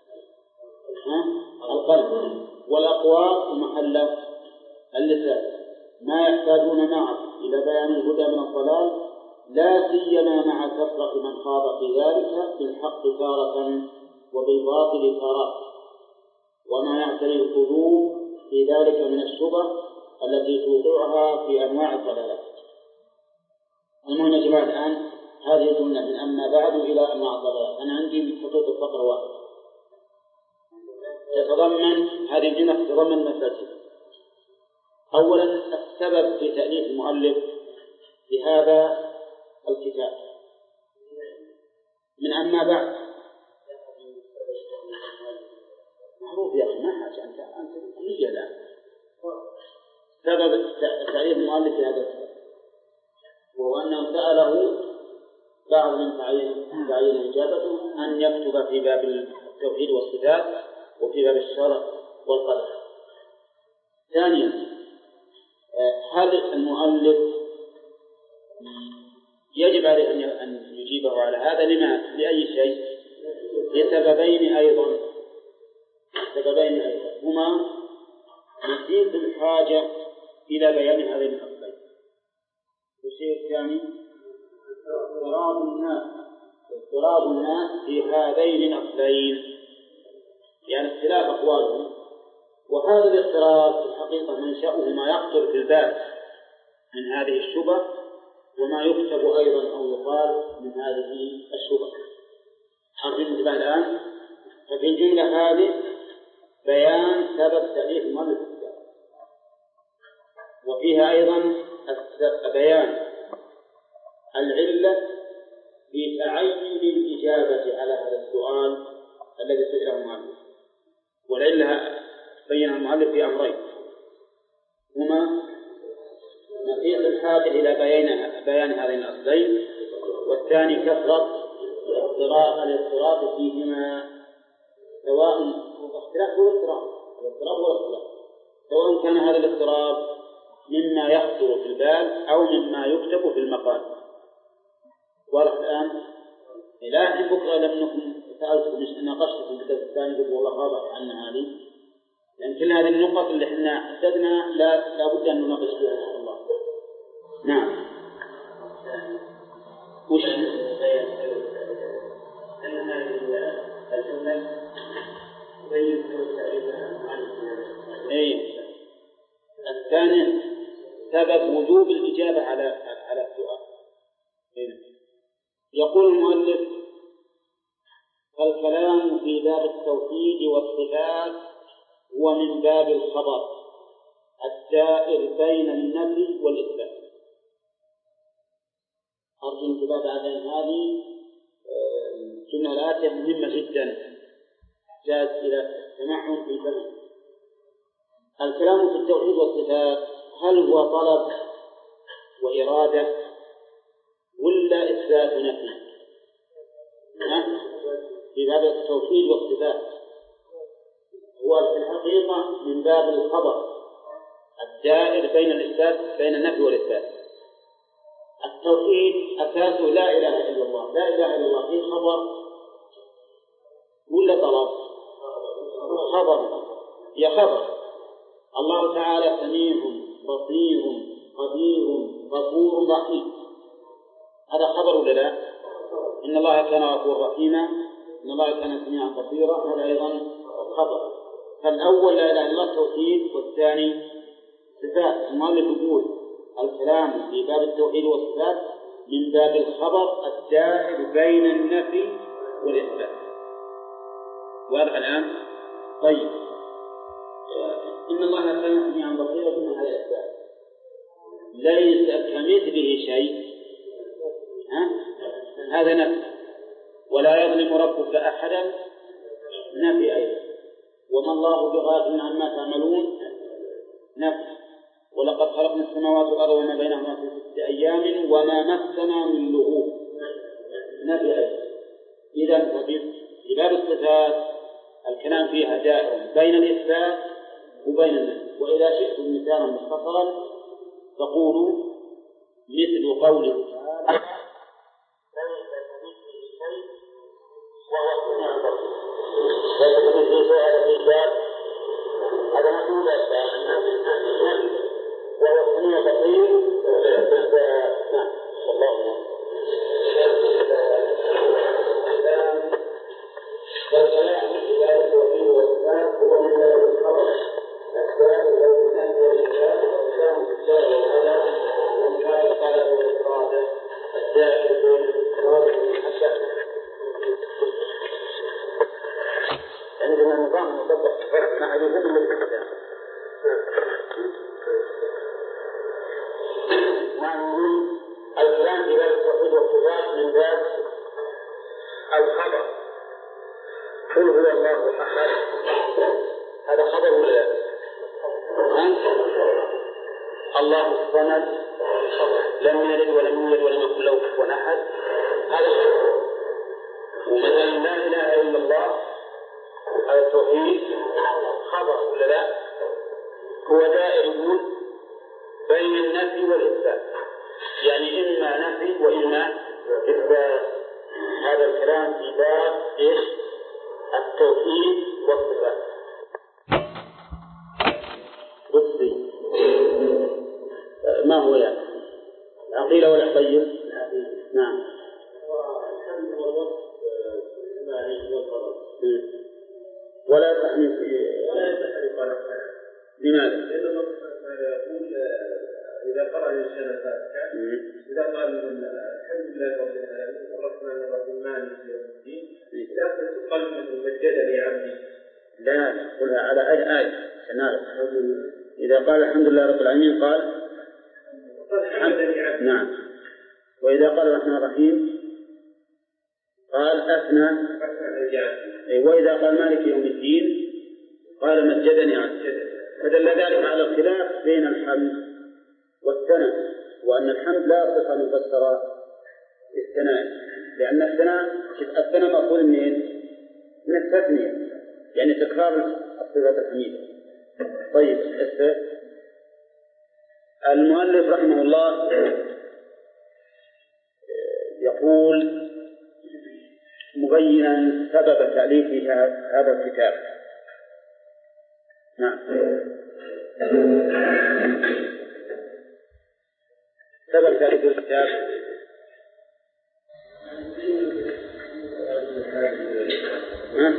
القلب، والأقوال ومحلة اللسان، ما يحتاجون معه إلى بيان الهدى من الضلال، لا سيما مع كثرة من خاض في ذلك بالحق تارة وبالباطل تارة، وما يعتري القلوب في ذلك من الشبه التي توقعها في أنواع الضلالات. المهم يا جماعة الآن هذه الجملة من أما بعد إلى أنواع الضلالات. أنا عندي من خطوط الفقر واحد يتضمن هذه الجملة تتضمن مسألتين. أولا السبب في تأليف المؤلف لهذا الكتاب من أما بعد معروف يا أخي، ما حاجة أنت أنت هي الآن سبب تأليف المؤلف لهذا الكتاب وهو أنه سأله بعض من تعين إجابته أن يكتب في باب التوحيد والصفات وفي باب الشرع والقدر. ثانيا هل المؤلف يجب عليه أن يجيبه على هذا؟ لما؟ لأي شيء؟ لسببين أيضا سببين أيضا هما مزيد الحاجة إلى بيان هذين الأصلين. والشيء الثاني اضطراب الناس اضطراب الناس في هذين الأصلين، يعني اختلاف أقوالهم، وهذا الاضطراب في الحقيقة منشأه ما يخطر في البال من هذه الشبه وما يكتب أيضا أو يقال من هذه الشبه. حاضرين انتباه الآن؟ ففي الجملة هذه بيان سبب تأليف المؤلف، وفيها أيضا بيان العلة في تعين الإجابة على هذا السؤال الذي سئله المؤلف. والعلة بين المؤلف في أمرين هما نفيس الحاجة إلى بيان بيان هذين الأصلين، والثاني كثرة الاضطراب فيهما، سواء الاختلاف هو الاضطراب الاضطراب هو الاختلاف سواء كان هذا الاضطراب مما يخطر في البال أو مما يكتب في المقال. واضح الآن؟ إلى بكرة لم نكن سألتكم ناقشتكم في الدرس الثاني قلت والله غابت عنا هذه، لأن كل هذه النقط اللي احنا حددنا لا لابد أن نناقش فيها إن شاء الله. نعم. وش؟ أن هذه الجملة تبين تعريفها. إيه. الثاني سبب وجوب الإجابة على على السؤال. إيه. يقول المؤلف: الكلام في باب التوحيد والصفات هو من باب الخبر الدائر بين النفي والإثبات. أرجو انتباه على هذه الجملة الآتية مهمة جدا تحتاج إلى تمعن في فهم. الكلام في التوحيد والصفات هل هو طلب وإرادة ولا إثبات نفي؟ في باب التوحيد والصفات هو في الحقيقة من باب الخبر الدائر بين الإثبات بين النفي والإثبات. التوحيد أساسه لا إله إلا الله، لا إله إلا الله في خبر ولا طلب؟ خبر، هي خبر. الله تعالى سميع بصير قدير غفور رحيم، هذا خبر ولا لا؟ إن الله كان غفورا رحيما، إن الله كان سميعا بصيرا، هذا أيضا خبر. فالأول لا إله إلا الله توحيد، والثاني صفات. المؤلف يقول الكلام في باب التوحيد والصفات من باب الخبر الدائر بين النفي والإثبات. واضح الآن؟ طيب إن الله كان سميعا بصيرا من هذا الإثبات ليس كمثله شيء، ها؟ هذا نفي. ولا يظلم ربك أحدا نفي أيضا. وما الله بغافل عما تعملون نفي. ولقد خلقنا السماوات والأرض وما بينهما في ستة أيام وما مسنا من لغوب نفي أيضا. إذا في باب الصفات الكلام فيها دائر بين الإثبات وبين النفي. وإذا شئتم مثالا مختصرا فقولوا مثل قوله تعالى ليس كمثله شيء وهو السميع البصير. ليس كمثله شيء هذا الإثبات هذا نقول وهو السميع البصير. نعم والله والكلام في هذا التوحيد والإثبات هو من هذا الخبر أسباب الإيمان والإيمان والإسلام والإسلام والهدى والإنكار والطلب والإرادة الداخل بين الإرادة والمحبة. عندنا نظام مطبق مع الوجود للإسلام ونقول الكلام في باب التوحيد والصفات من باب الخبر. قل هو الله أحد هذا خبر ولا لا؟ الله الصمد لم يلد ولم يولد ولم يكن له كفوا أحد هذا خبر. ومثلا لا إله إلا الله هذا التوحيد خبر ولا لا؟ هو دائر يقول بين النفي والإثبات، يعني إما نفي وإما إثبات. هذا الكلام في باب إيش؟ التوحيد والصفات. قصدي ما هو يعني عقيل ولا طيب؟ نعم. والحمد والوصف بالإيمان والقدر ولا تحمل في ولا يستحق على الحياة. لماذا؟ لأن الله يقول إذا قرأ الإنسان الفاتحة إذا قال الحمد لله رب العالمين الرحمن الرحيم مالك يوم الدين إذا قال مجدني عبدي لا قلها على أي آية سنعرف. إذا قال الحمد لله رب العالمين قال حمدني عبدي. نعم. وإذا قال الرحمن الرحيم قال أثنى. وإذا قال مالك يوم الدين قال مجدني عبدي. فدل ذلك على الخلاف بين الحمد والثناء، وأن الحمد لا صفة مفسرة بالثناء، لأن الثناء الثناء مأخوذ منين؟ من التثنية، يعني تكرار الصفات الحميدة. طيب المؤلف رحمه الله يقول مبينا سبب تأليفه هذا الكتاب. نعم. سبب تأليف الكتاب ها؟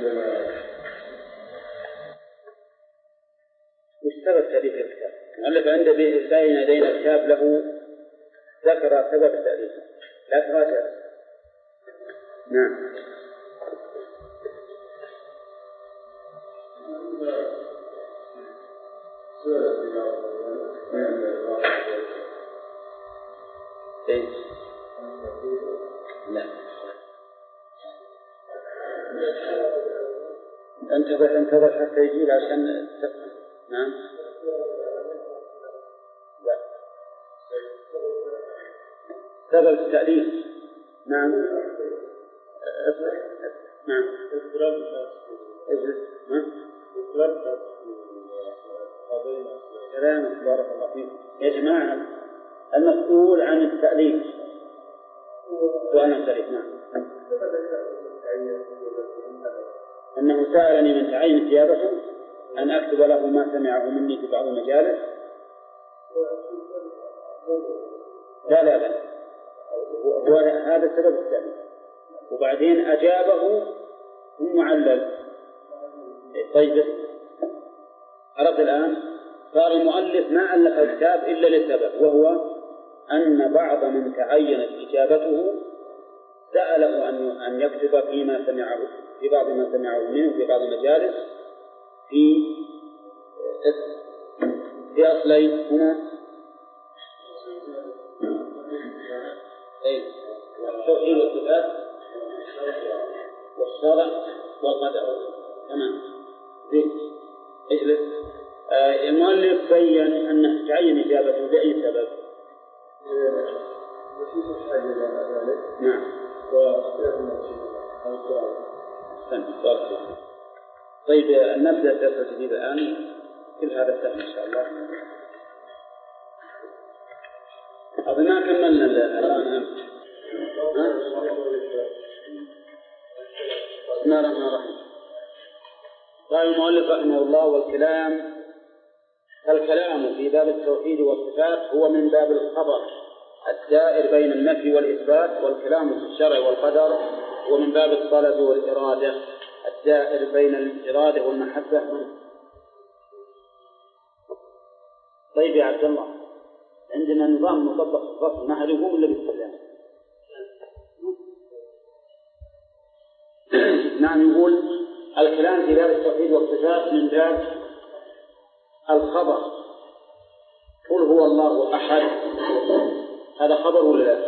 وش سبب تأليف الكتاب؟ ألف عند بين يدينا كتاب له ذكر سبب تأليفه، لا تراجع. نعم. لا انتظر انتظر حتى يجي عشان تفهم. نعم. لا سبب التأليف. نعم. نعم. كلام بارك الله فيك يا جماعة. المسؤول عن التأليف وأنا التأليف. نعم. أنه سألني من تعين ثيابته أن أكتب له ما سمعه مني في بعض المجالس. لا لا لا هو هذا سبب التأليف. وبعدين أجابه معلل. طيب عرفت الآن؟ صار المؤلف ما ألف الكتاب إلا لسبب، وهو أن بعض من تعينت إجابته سأله أن أن يكتب فيما سمعه في بعض ما سمعه منه في بعض المجالس في في أصلين هما أي التوحيد والصفات والشرع والقدر. تمام. اجلس. آه المؤلف بين أنه تعين إجابته بأي سبب؟ نعم. طيب نبدأ الدرس الجديد الآن. كل هذا السهل إن شاء الله. أظن ما كملنا الآن. بسم الله الرحمن الرحيم. قال المؤلف رحمه الله: والكلام الكلام في باب التوحيد والصفات هو من باب الخبر الدائر بين النفي والإثبات، والكلام في الشرع والقدر هو من باب الطلب والإرادة الدائر بين الإرادة والمحبة. طيب يا عبد الله، عندنا نظام مطبق في الفصل ما حد يقوم إلا بالكلام. نعم. يقول: الكلام في باب التوحيد والصفات من باب الخبر. قل هو الله أحد، هذا خبر ولا لا؟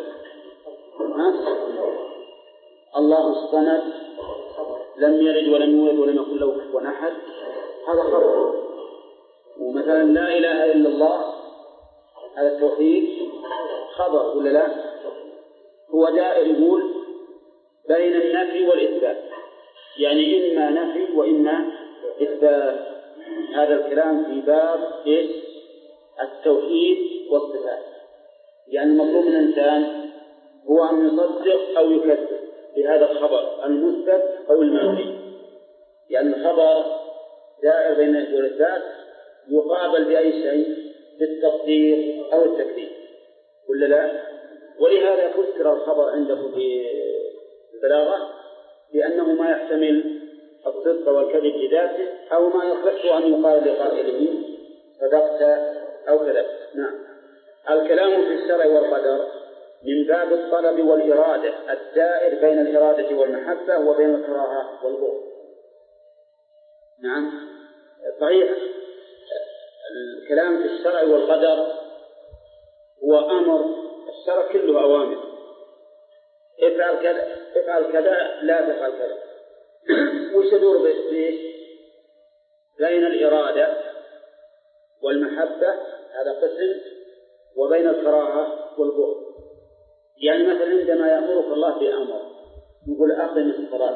الله الصمد لم يلد ولم يولد ولم يكن له كفوا أحد، هذا خبر. ومثلا لا إله إلا الله، هذا التوحيد خبر ولا لا؟ هو دائر يقول بين النفي والإثبات، يعني إما نفي وإما إثبات. هذا الكلام في باب إيش؟ التوحيد والصفات. يعني المطلوب من الإنسان هو أن يصدق أو يكذب بهذا الخبر المثبت أو المنفي. يعني الخبر دائر بين النفي والإثبات يقابل بأي شيء، بالتصديق أو التكذيب ولا لا؟ ولهذا فسر الخبر عنده في البلاغة بأنه ما يحتمل الصدق والكذب لذاته، أو ما يصح أن يقال لقائله صدقت أو كذبت. نعم. الكلام في الشرع والقدر من باب الطلب والإرادة الدائر بين الإرادة والمحبة وبين الكراهة والبغض. نعم. صحيح. الكلام في الشرع والقدر هو أمر، الشرع كله أوامر: افعل كذا افعل كذا لا تفعل كذا. وش يدور بإيش؟ بين الإرادة والمحبة، هذا قسم، وبين الكراهة والبغض. يعني مثلا عندما يأمرك الله بأمر يقول أقم الصلاة،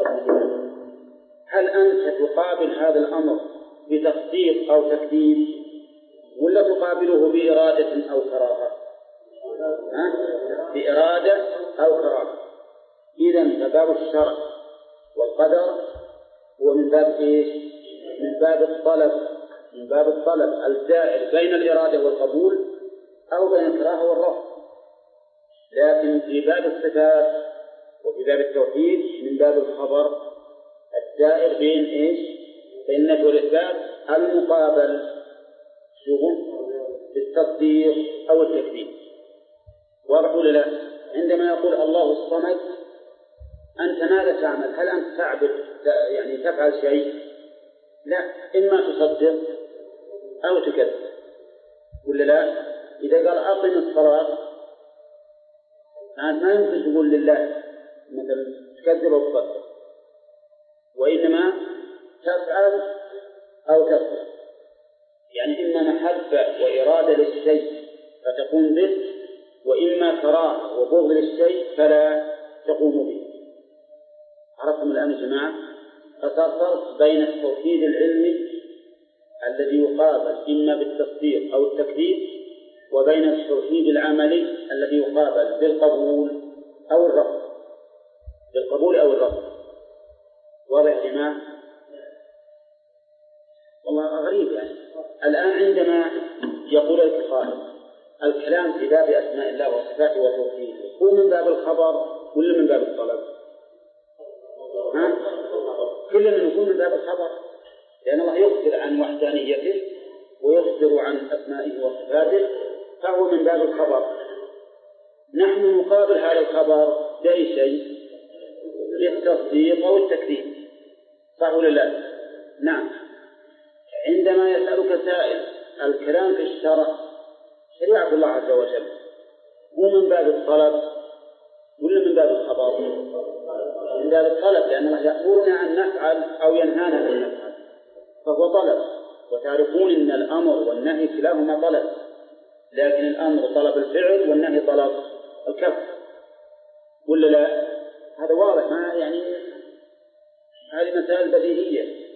هل أنت تقابل هذا الأمر بتصديق أو تكذيب، ولا تقابله بإرادة أو كراهة؟ ها؟ بإرادة أو كراهة. إذن فباب الشرع والقدر هو من باب إيش؟ من باب الطلب، من باب الطلب الدائر بين الإرادة والقبول أو بين الكراهة والرفض. لكن في باب الصفات وفي باب التوحيد من باب الخبر الدائر بين إيش؟ بين النفي والإثبات المقابل شغل بالتصديق أو التكذيب. واضح ولا لا؟ عندما يقول الله الصمد، أنت ماذا تعمل؟ هل أنت تعبد يعني تفعل شيء؟ لا، إما تصدق أو تكذب ولا لا؟ إذا قال أقم الصلاة ما يمكن تقول لله مثلا تكذب أو تصدق، وإنما تفعل أو تفعل. يعني إما محبة وإرادة للشيء فتقوم به، وإما كراهة وبغض للشيء فلا تقوم به. عرفتم الآن يا جماعة؟ فصار فرق بين التوحيد العلمي الذي يقابل إما بالتصديق أو التكذيب، وبين التوحيد العملي الذي يقابل بالقبول أو الرفض، بالقبول أو الرفض. واضح يا جماعة؟ والله غريب. يعني الآن عندما يقول القائل الكلام في باب أسماء الله وصفاته وتوحيده هو من باب الخبر ولا من باب الطلب؟ ها؟ كل من يكون من باب الخبر، لأن الله يخبر عن وحدانيته ويخبر عن أسمائه وصفاته، فهو من باب الخبر. نحن نقابل هذا الخبر بأي شيء؟ بالتصديق أو التكذيب، صح ولا لا؟ نعم. عندما يسألك سائل الكلام في الشرع شريعة الله عز وجل هو من باب الطلب ولا من باب الخبر؟ من باب الطلب، لأن الله يأمرنا أن نفعل أو ينهانا أن نفعل، فهو طلب. وتعرفون أن الأمر والنهي كلاهما طلب، لكن الأمر طلب الفعل والنهي طلب الكف، ولا لا؟ هذا واضح، ما يعني هذه مسائل بديهية.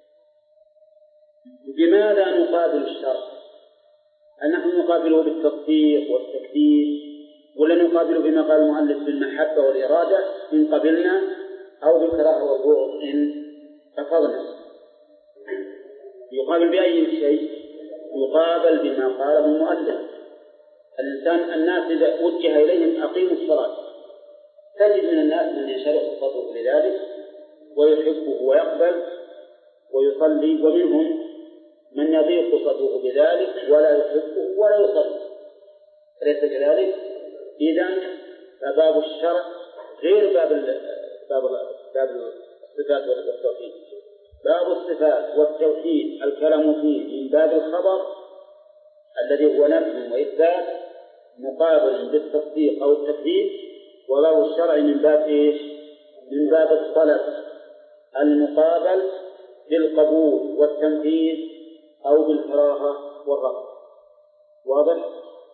بماذا نقابل الشرع؟ هل نحن نقابله بالتصديق والتكذيب، ولا نقابله بما قال المؤلف بالمحبة والإرادة إن قبلنا، أو بالكراهة والبغض إن رفضنا؟ يقابل بأي شيء؟ يقابل بما قاله المؤلف. الإنسان الناس إذا وجه إليهم أقيموا الصلاة، تجد من الناس من يشرح صدره لذلك ويحبه ويقبل ويصلي، ومنهم من يضيق صدره بذلك ولا يحبه ولا يصلي، أليس كذلك؟ إذن فباب الشرع غير باب باب باب الصفات والتوحيد. باب الصفات والتوحيد الكلام فيه من باب الخبر الذي هو نفي وإثبات مقابل بالتصديق أو التكذيب، وباب الشرع من باب إيش؟ من باب الطلب المقابل بالقبول والتنفيذ أو بالكراهة والرفض. واضح؟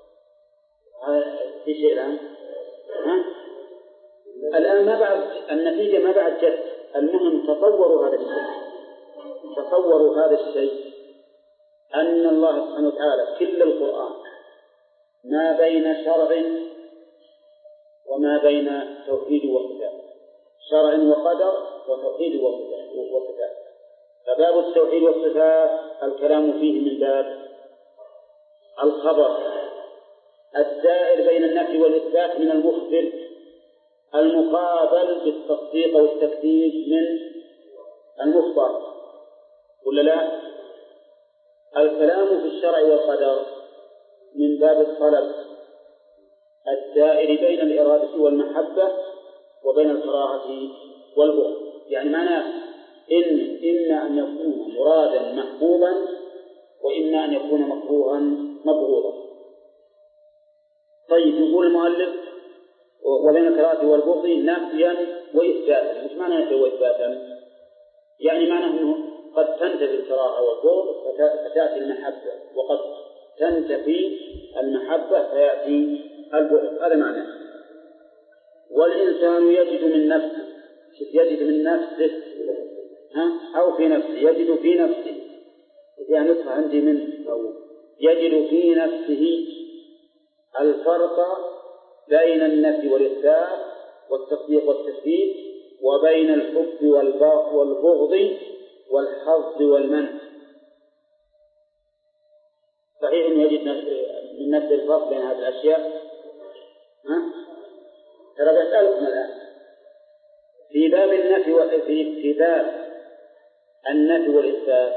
في شيء الآن؟ ها؟ الآن ما بعد النتيجة، ما بعد جد. المهم تصوروا هذا الشيء، تصوروا هذا الشيء أن الله سبحانه وتعالى كل القرآن ما بين شرع وما بين توحيد وصفات، شرع وقدر وتوحيد وصفات. فباب التوحيد والصفات الكلام فيه من باب الخبر الدائر بين النفي والإثبات من المخبر، المقابل بالتصديق والتكذيب من المخبر، ولا لا؟ الكلام في الشرع والقدر من باب الطلب الدائر بين الإرادة والمحبة وبين الكراهة والبغض. يعني معناه إن إما أن يكون مرادا محبوبا وإما أن يكون مكروها مبغوضا. طيب، يقول المؤلف وبين الكراهة والبغض نفيا وإثباتا. مش معنى نفيا وإثباتا؟ يعني معناه أنه قد تنتفي الكراهة والبغض فتأتي المحبة، وقد تنتفي المحبة فيأتي البغض، هذا معناه. والإنسان يجد من نفسه، يجد من نفسه ها؟ أو في نفسه، يجد في نفسه، يعني نسخة عندي منه، أو يجد في نفسه الفرق بين النفي والإثبات والتصديق والتكذيب، وبين الحب والبغض والحظ والمنع. صحيح أن يجد من نفس الفرق بين هذه الأشياء. ها؟ ترى بسألكم الآن في باب النفي وفي في باب النفي والإثبات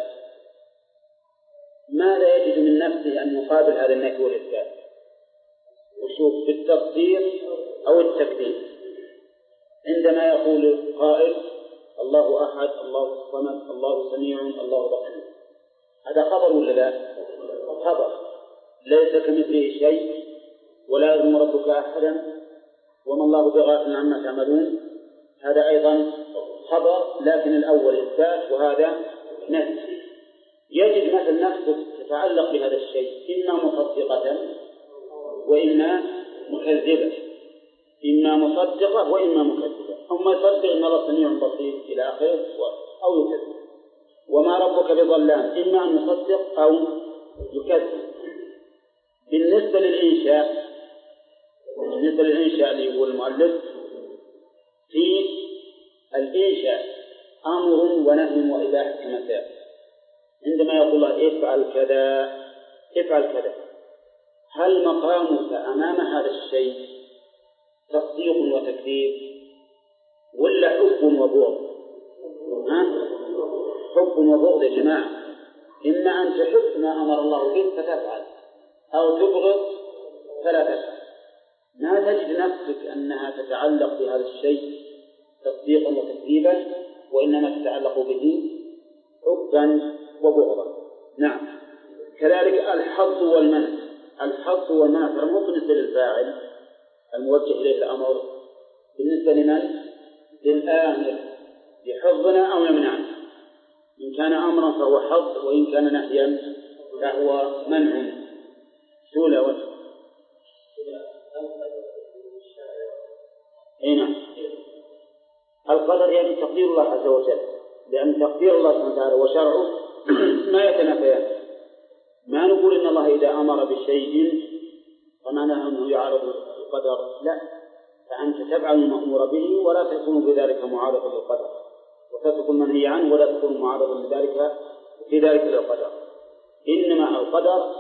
ماذا يجد من نفسه أن يقابل هذا النفي والإثبات؟ وشوف بالتصديق أو التكذيب. عندما يقول قائل الله أحد، الله الصمد، الله سميع، الله بصير، هذا خبر ولا لا؟ خبر. ليس كمثله شيء، ولا يظلم ربك أحدا، وما الله بغافل عما تعملون، هذا أيضا خبر، لكن الأول إثبات وهذا نفي. يجد مثل نفسه تتعلق بهذا الشيء إما مصدقة وإما مكذبة، إما مصدقة وإما مكذبة. أما يصدق إن الله سميع بصير إلى آخره أو يكذب. وما ربك بظلام، إما أن يصدق أو يكذب. بالنسبة للإنشاء، بالنسبة للإنشاء اللي يقول المؤلف في الإنشاء أمر ونهي وإباحة كما سيأتي. عندما يقول الله افعل كذا افعل كذا، هل مقامك أمام هذا الشيء تصديق وتكذيب ولا حب وبغض؟ ها؟ حب وبغض يا جماعة. إما أن تحب ما أمر الله به فتفعل، أو تبغض فلا تفعل. ما تجد نفسك أنها تتعلق بهذا الشيء تصديقا وتكذيبا، وإنما تتعلق به حبا وبغضا. نعم. كذلك الحظ والمنع، الحظ والمنع ترى مو بالنسبة للفاعل الموجه إليه الأمر، بالنسبة لمن؟ للآمر، لحظنا أو يمنعنا. إن كان أمرا فهو حظ، وإن كان نهيا فهو منع. سولة وجه. هنا القدر يعني تقدير الله عز وجل، لأن تقدير الله سبحانه وتعالى وشرعه ما يتنافيان. ما نقول إن الله إذا أمر بشيء فمعناه أنه يعارض القدر، لا، فأنت تفعل المأمور به ولا تكون بذلك معارضا للقدر، وتترك المنهي عنه ولا تكون معارضا لذلك في ذلك للقدر. إنما القدر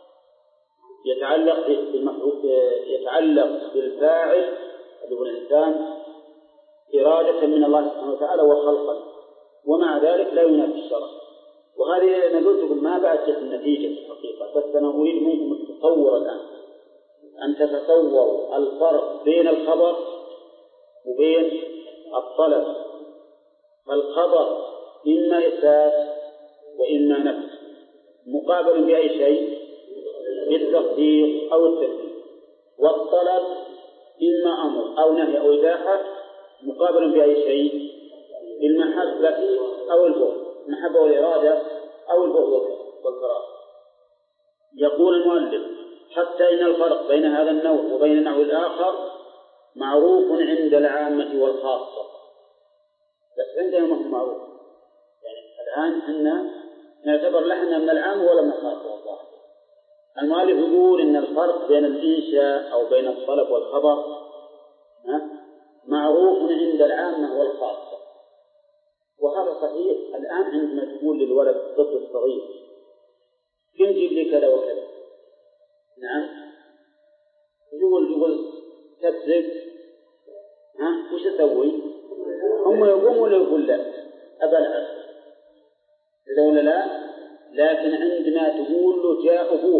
يتعلق يتعلق بالفاعل هو الإنسان إرادة من الله سبحانه وتعالى وخلقا، ومع ذلك لا ينافي الشرع. وهذه أنا قلت لكم ما بعد جت النتيجة في الحقيقة، بس أنا أريد منكم التصور الآن، أن تتصوروا الفرق بين الخبر وبين الطلب. فالخبر إما إثبات وإما نفي، مقابل بأي شيء؟ بالتقدير أو التكليف. والطلب إما أمر أو نهي أو إباحة، مقابل بأي شيء؟ بالمحبة أو البغض، المحبة والإرادة أو البغض والكراهة. يقول المؤلف: حتى إن الفرق بين هذا النوع وبين النوع الآخر معروف عند العامة والخاصة. بس عندنا ما هو معروف، يعني الآن إحنا نعتبر نحن من العام ولا من الخاصة. والله المؤلف يقول إن الفرق بين الإنشاء أو بين الطلب والخبر معروف عند العامة والخاصة، وهذا صحيح. الآن عندما تقول للولد الطفل الصغير كم جيب لي كذا وكذا، نعم، يقول يقول تسرق، ها وش أسوي؟ هم يقوم ولا يقول لا أبا العب إذا ولا لا. لكن عندما تقول له جاء أبوه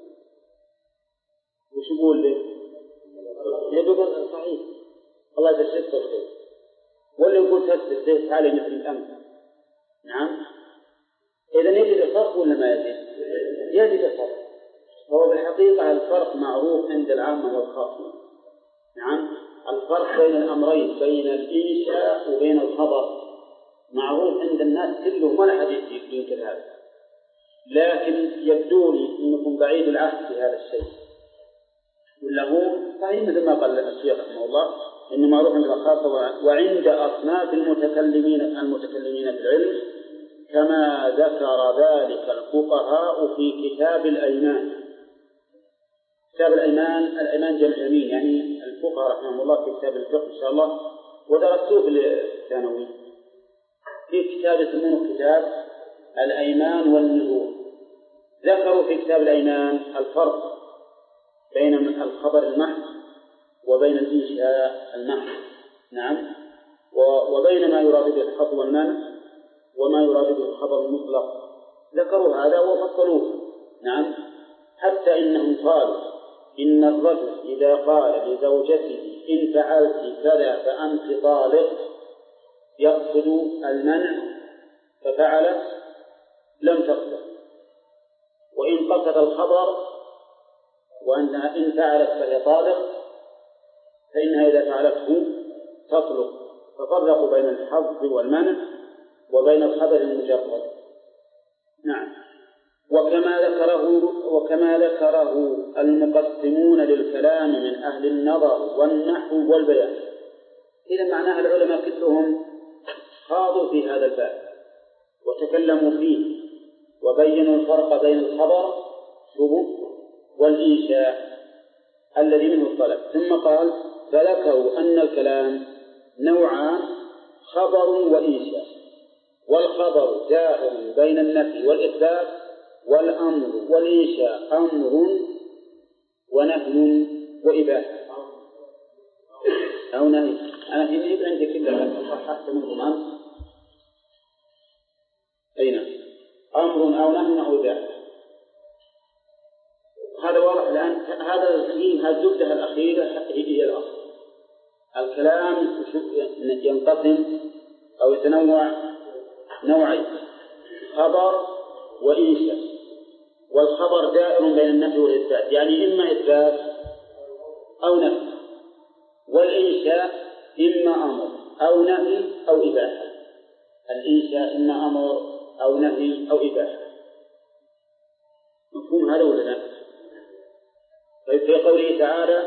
وش يقول له؟ يقول صحيح الله يجزيك الخير، ولا يقول تسرق زي تعالي مثل الأمس. نعم. إذا يجد الفرق ولا ما يجد؟ يجد الفرق. هو بالحقيقة الفرق معروف عند العامة والخاصة. نعم. الفرق بين الأمرين، بين الإنشاء وبين الخبر، معروف عند الناس كلهم، ولا حد ينكر هذا. لكن يبدو لي أنكم بعيد العهد في هذا الشيء، ولا هو صحيح مثل ما قال الشيخ رحمه الله إنه معروف عند الخاصة وعند أصناف المتكلمين المتكلمين بالعلم، كما ذكر ذلك الفقهاء في كتاب الأيمان. كتاب الأيمان، الأيمان جمع يمين، يعني الفقهاء رحمهم الله في كتاب الفقه إن شاء الله، ودرسوه في الثانوي في كتاب يسمونه كتاب الأيمان والنذور. ذكروا في كتاب الأيمان الفرق بين الخبر المحض وبين الإنشاء المحض. نعم. وبين ما يراد به الحظ والمنع وما يراد به الخبر المطلق، ذكروا هذا وفصلوه. نعم. حتى إنهم قالوا إن الرجل إذا قال لزوجته إن فعلت كذا فأنت طالق، يقصد المنع، ففعلت لم تقبل. وإن قصد الخبر وأنها إن فعلت فهي طالق، فإنها إذا فعلته تطلق. ففرقوا بين الحظ والمنع وبين الخبر المجرد. نعم. وكما ذكره وكما ذكره المقسمون للكلام من أهل النظر والنحو والبيان. إذا معناها العلماء كلهم خاضوا في هذا الباب وتكلموا فيه وبينوا الفرق بين الخبر والإنشاء الذي منه الطلب. ثم قال: فذكروا أن الكلام نوعان، خبر وإنشاء، والخبر دائر بين النفي والإثبات، والأمر والإنشاء أمر ونهي وإباحة أو نهي. أنا في نهي عندي كلها صححت منهم أمس. أين أمر أو نهي أو إباحة، هذا واضح الآن. هذا الحين هذه الزبدة الأخيرة هي الأصل. الكلام ينقسم أو يتنوع نوعين: خبر وإنشاء، والخبر دائر بين النفي والإثبات، يعني إما إثبات أو نفي، والإنشاء إما أمر أو نهي أو إباحة. الإنشاء إما أمر أو نهي أو إباحة. مفهوم هذا ولا لا؟ في قوله تعالى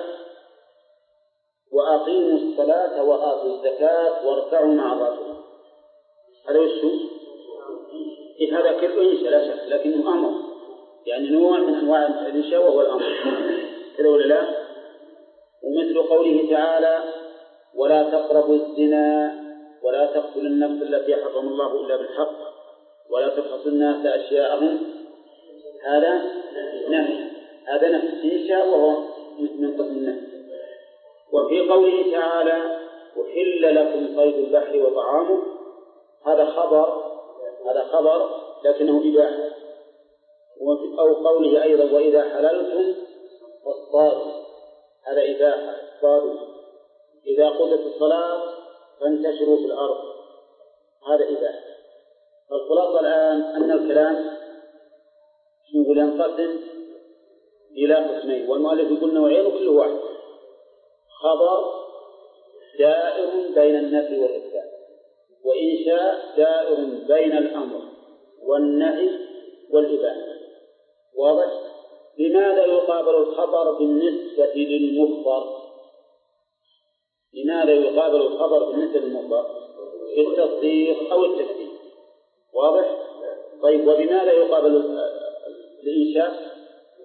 وأقيموا الصلاة وآتوا الزكاة واركعوا مع الراكعين، هذا وش؟ إيه هذا كله إنشاء لا شك، لكنه أمر، يعني نوع من أنواع الإنشاء وهو الأمر، كذا ولا لا؟ ومثل قوله تعالى ولا تقربوا الزنا ولا تقتلوا النفس التي حرم الله إلا بالحق ولا تبخسوا الناس أشياءهم، هذا نهي، هذا نفي إنشاء وهو من قسم النهي. وفي قوله تعالى أحل لكم صيد البحر وطعامه، هذا خبر، هذا خبر لكنه إباحة. أو قوله أيضا وإذا حللتم فاصطادوا، هذا إباحة، اصطادوا. إذا قضت الصلاة فانتشروا في الأرض، هذا إباحة. فالخلاصة الآن أن الكلام نقول ينقسم إلى قسمين، والمؤلف يقول نوعين وكل واحد خبر دائر بين النفي والإثبات، وإنشاء دائر بين الأمر والنهي والإباحة. واضح؟ لماذا يقابل الخبر بالنسبة للمخبر؟ لماذا يقابل الخبر بالنسبة للمخبر؟ التصديق أو التكذيب. واضح؟ طيب وبماذا يقابل الإنشاء؟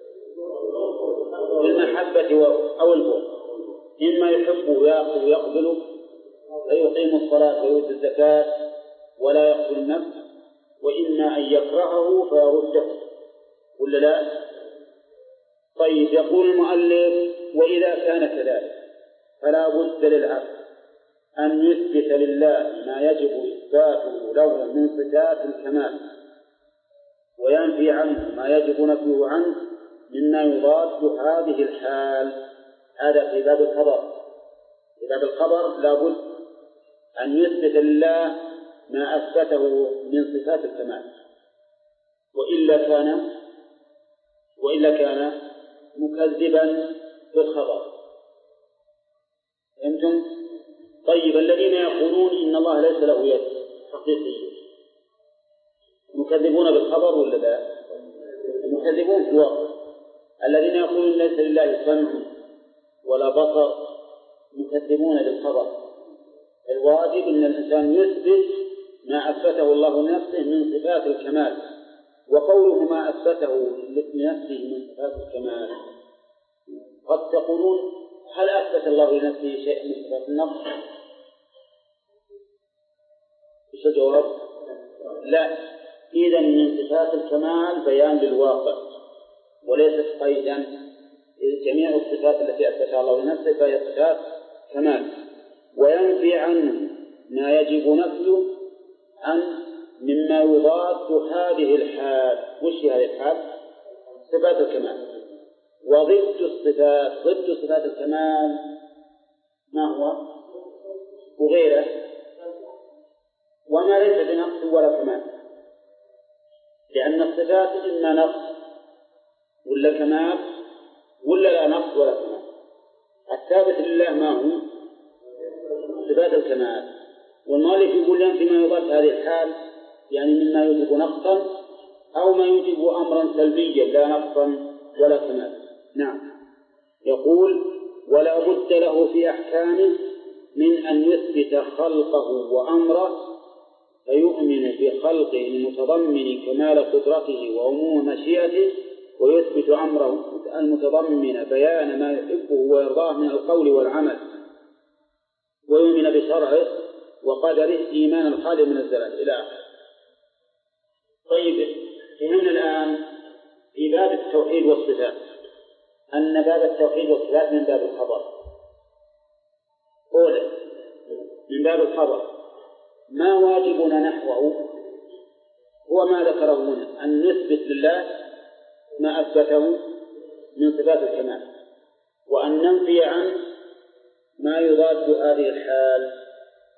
بالمحبة أو البغض، إما يحب ويأخذ ويقبل فيقيم الصلاة ويؤتي الزكاة ولا يقتل النفس، وإما أن يكرهه فيرده، ولا لا؟ طيب يقول المؤلف وإذا كان كذلك فلا بد للعبد أن يثبت لله ما يجب إثباته له من صفات الكمال، وينفي عنه ما يجب نفيه عنه مما يضاد هذه الحال. هذا في باب الخبر. في باب الخبر لا بد أن يثبت لله ما أثبته من صفات الكمال، وإلا كان وإلا كان مكذبا بالخبر. فهمتم؟ طيب الذين يقولون إن الله ليس له يد حقيقية مكذبون بالخبر ولا لا؟ مكذبون في الواقع. الذين يقولون ليس لله سمع ولا بصر مكذبون بالخبر. الواجب أن الإنسان يثبت ما أثبته الله لنفسه من صفات الكمال، وقوله ما أثبته لنفسه من صفات الكمال. قد تقولون هل أثبت الله لنفسه شيء من صفات النقص؟ إيش الجواب؟ لا. إذن من صفات الكمال بيان للواقع وليست قيدا. جميع الصفات التي أثبتها الله لنفسه فهي صفات كمال، وينفي عنه ما يجب نفيه عن مما يضاد هذه الحال. وش هذه الحال؟ صفات الكمال. وضد الصفات ضد صفات الكمال ما هو؟ وغيره، وما ليس بنقص ولا كمال، لأن الصفات إما نقص ولا كمال ولا لا نقص ولا كمال. الثابت لله ما هو؟ صفات الكمال. والمؤلف يقول ينفي ما يضاد هذه الحال، يعني مما يوجب نقصا أو ما يوجب أمرا سلبيا لا نقصا ولا كمال. نعم. يقول ولا بد له في أحكامه من أن يثبت خلقه وأمره فيؤمن بخلقه المتضمن كمال قدرته وعموم مشيئته، ويثبت أمره المتضمن بيان ما يحبه ويرضاه من القول والعمل، ويؤمن بشرعه وقدره إيمان الخالق من الزلال إلى آخره. طيب فهمنا الآن في باب التوحيد والصفات أن باب التوحيد والصفات من باب الخبر. أولا من باب الخبر ما واجبنا نحوه هو ما ذكره هنا، أن نثبت لله ما أثبته من صفات الكمال، وأن ننفي عنه ما يضاد هذه الحال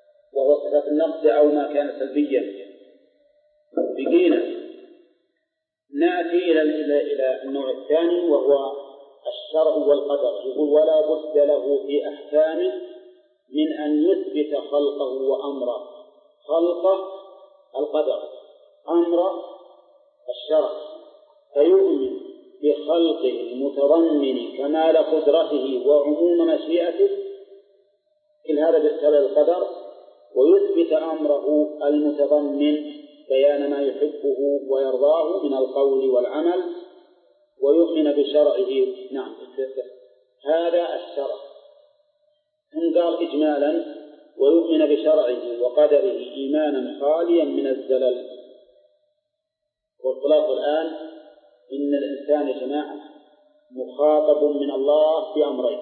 وهو صفات النقص أو ما كان سلبيا. بقينا نأتي إلى إلى إلى النوع الثاني وهو الشرع والقدر. يقول ولا بد له في أحكامه من أن يثبت خلقه وأمره. خلقه القدر، أمر الشرع، فيؤمن بخلقه المتضمن كمال قدرته وعموم مشيئته، كل هذا بالتالي القدر، ويثبت أمره المتضمن بيان ما يحبه ويرضاه من القول والعمل، ويؤمن بشرعه. نعم، هذا الشرع. ثم قال إجمالا ويؤمن بشرعه وقدره إيمانا خاليا من الزلل. والخلاصة الآن إن الإنسان يا جماعة مخاطب من الله بأمرين: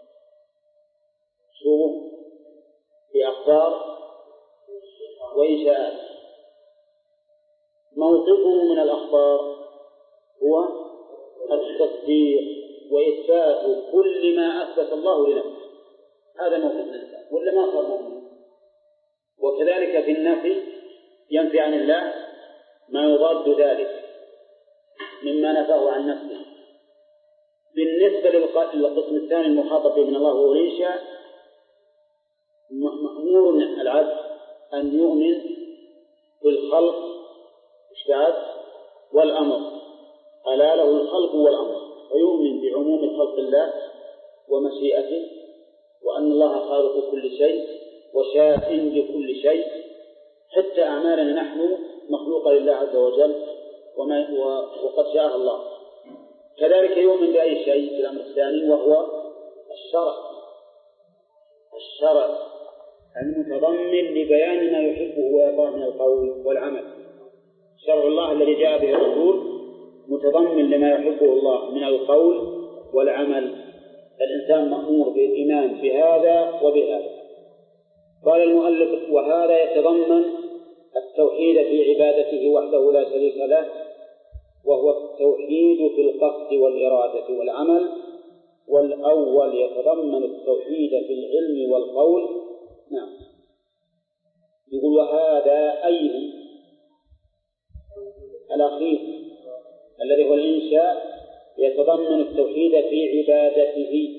شوف، بأخبار وإنشاءات. موقفه من الأخبار هو التصديق وإثبات كل ما أثبت الله لنفسه، هذا موقف الإنسان، ولا ما صار مؤمن. وكذلك في النفي ينفي عن الله ما يضاد ذلك مما نفاه عن نفسه. بالنسبة للقسم الثاني المخاطب من الله وهو الإنشاء، مأمور العبد أن يؤمن بالخلق والأمر، ألا له الخلق والأمر، ويؤمن بعموم خلق الله ومشيئته، وأن الله خالق كل شيء وشاء لكل شيء، حتى أعمالنا نحن مخلوقة لله عز وجل وما وقد شاء الله. كذلك يؤمن بأي شيء في الأمر الثاني وهو الشرع، الشرع المتضمن لبيان ما يحبه ويرضاه من القول والعمل. شرع الله الذي جاء به الرسول متضمن لما يحبه الله من القول والعمل. الإنسان مأمور بالإيمان بهذا وبهذا. قال المؤلف وهذا يتضمن التوحيد في عبادته وحده لا شريك له، وهو التوحيد في القصد والإرادة والعمل. والأول يتضمن التوحيد في العلم والقول. نعم، يقول وهذا أي الأخير الذي هو الإنشاء يتضمن التوحيد في عبادته،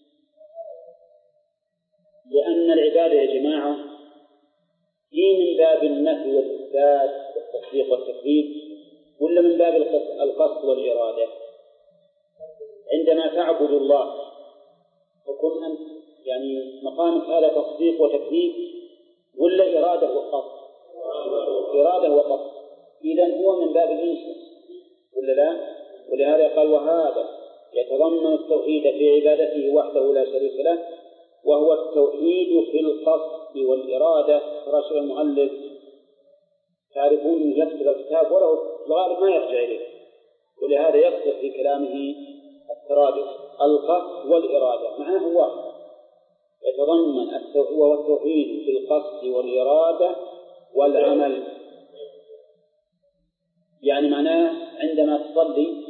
لأن العبادة يا جماعة هي من باب النفي والإثبات والتصديق والتكذيب، ولا من باب القصد والإرادة؟ عندما تعبد الله تكون أنت يعني مقامك هذا تصديق وتكذيب ولا إرادة وقصد؟ إرادة وقصد. إذن هو من باب الإنشاء ولا لا؟ ولهذا قال وهذا يتضمن التوحيد في عبادته وحده لا شريك له، وهو التوحيد في القصد والإرادة. راشد المؤلف تعرفون يكتب الكتاب وله الغالب ما يرجع إليه، ولهذا يكتب في كلامه الترادف القصد والإرادة معناه واحد. يتضمن هو التوحيد في القصد والإرادة والعمل، يعني معناه عندما تصلي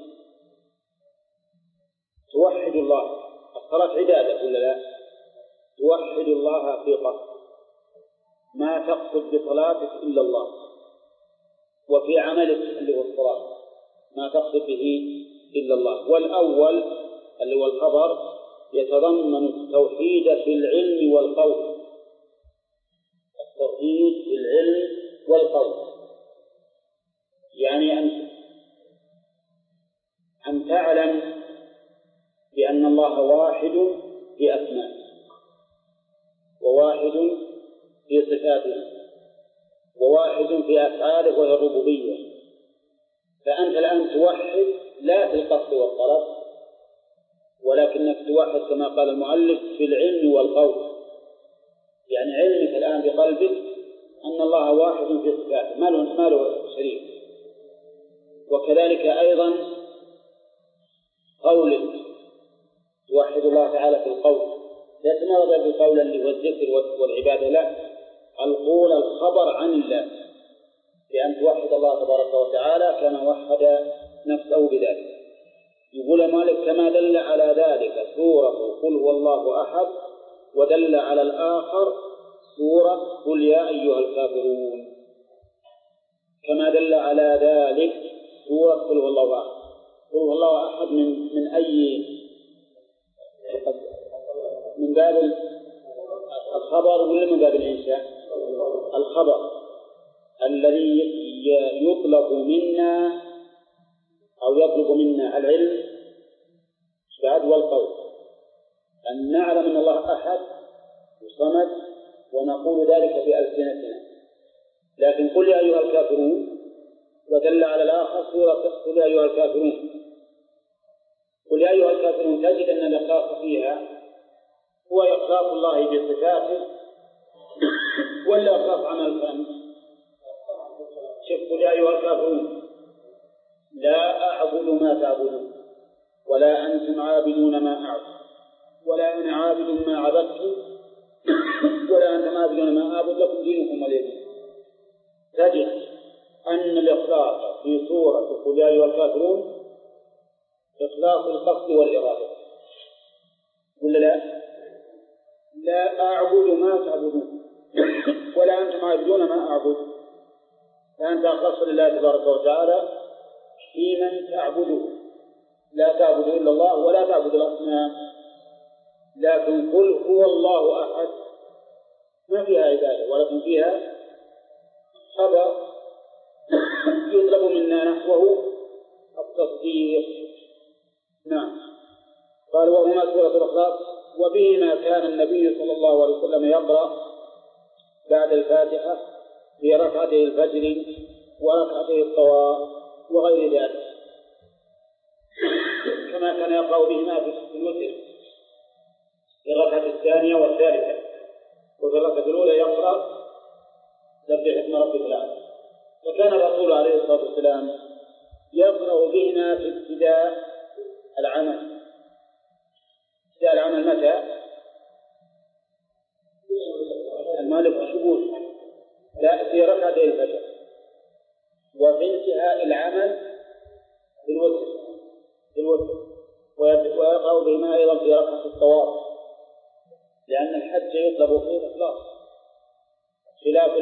توحد الله. الصلاة عبادة ولا لا؟ توحد الله في قصد، ما تقصد بصلاتك إلا الله، وفي عملك اللي هو الصلاة ما تقصد به إلا الله. والأول اللي هو الخبر يتضمن التوحيد في العلم والقول، التوحيد في العلم والقول، يعني أن أن تعلم بأن الله واحد في أسمائه وواحد في صفاته وواحد في أفعاله وهي الربوبية. فأنت الآن توحد لا في القصد والطلب، ولكنك توحد كما قال المؤلف في العلم والقول، يعني علمك الآن بقلبك أن الله واحد في صفاته ما له ما له شريك. وكذلك أيضا قولك توحد الله تعالى في القول، لا تنرضى بقول اللي هو الذكر والعبادة، لا، القول الخبر عن الله، بأن توحد الله تبارك وتعالى كما وحد نفسه بذلك. يقول مالك كما دل على ذلك سورة قل هو الله أحد، ودل على الآخر سورة قل يا أيها الكافرون. كما دل على ذلك سورة قل هو الله أحد. قل هو الله أحد من من أي من باب الخبر ولا من باب الإنشاء؟ الخبر الذي يطلب منا أو يطلب منا العلم بعد والقول، أن نعلم أن الله أحد وصمد ونقول ذلك بألسنتنا. لكن قل يا أيها الكافرون ودل على الآخر سورة قل يا أيها الكافرون. قل يا أيها الكافرون تجد أن الإخلاص فيها هو إخلاص الله بصفاته ولا إخلاص عمل كامل؟ شوف قل يا أيها الكافرون لا أعبد ما تعبدون ولا أنتم عابدون ما أعبد ولا أنا عابد ما عبدتم ولا أنتم عابدون ما أعبد لكم دينكم ولي دين. تجد أن الإخلاص في سورة قل يا أيها الكافرون إخلاص القصد والإرادة ولا لا؟ لا أعبد ما تعبدون ولا أنتم عابدون ما أعبد. فأنت أخلص لله تبارك وتعالى في من تعبده، لا تعبد إلا الله ولا تعبد الأصنام. لكن قل هو الله أحد ما فيها عبادة ولكن فيها خبر يطلب منا نحوه التصديق. نعم. قال وهما سورة الإخلاص وبهما كان النبي صلى الله عليه وسلم يقرأ بعد الفاتحة في ركعتي الفجر وركعتي الطواف وغير ذلك، كما كان يقرأ بهما في الوتر في الركعة الثانية والثالثة، وفي الركعة الأولى يقرأ سبح اسم ربك الأعلى. وكان الرسول عليه الصلاة والسلام يقرأ بهما في ابتداء العمل. ابتداء العمل متى؟ المالك الشهور، لا في ركعتي الفجر، وفي انتهاء العمل في الوتر في الوتر ويقرأ بهما أيضا في ركعة الطواف، لأن الحج يطلب فيه الإخلاص خلاف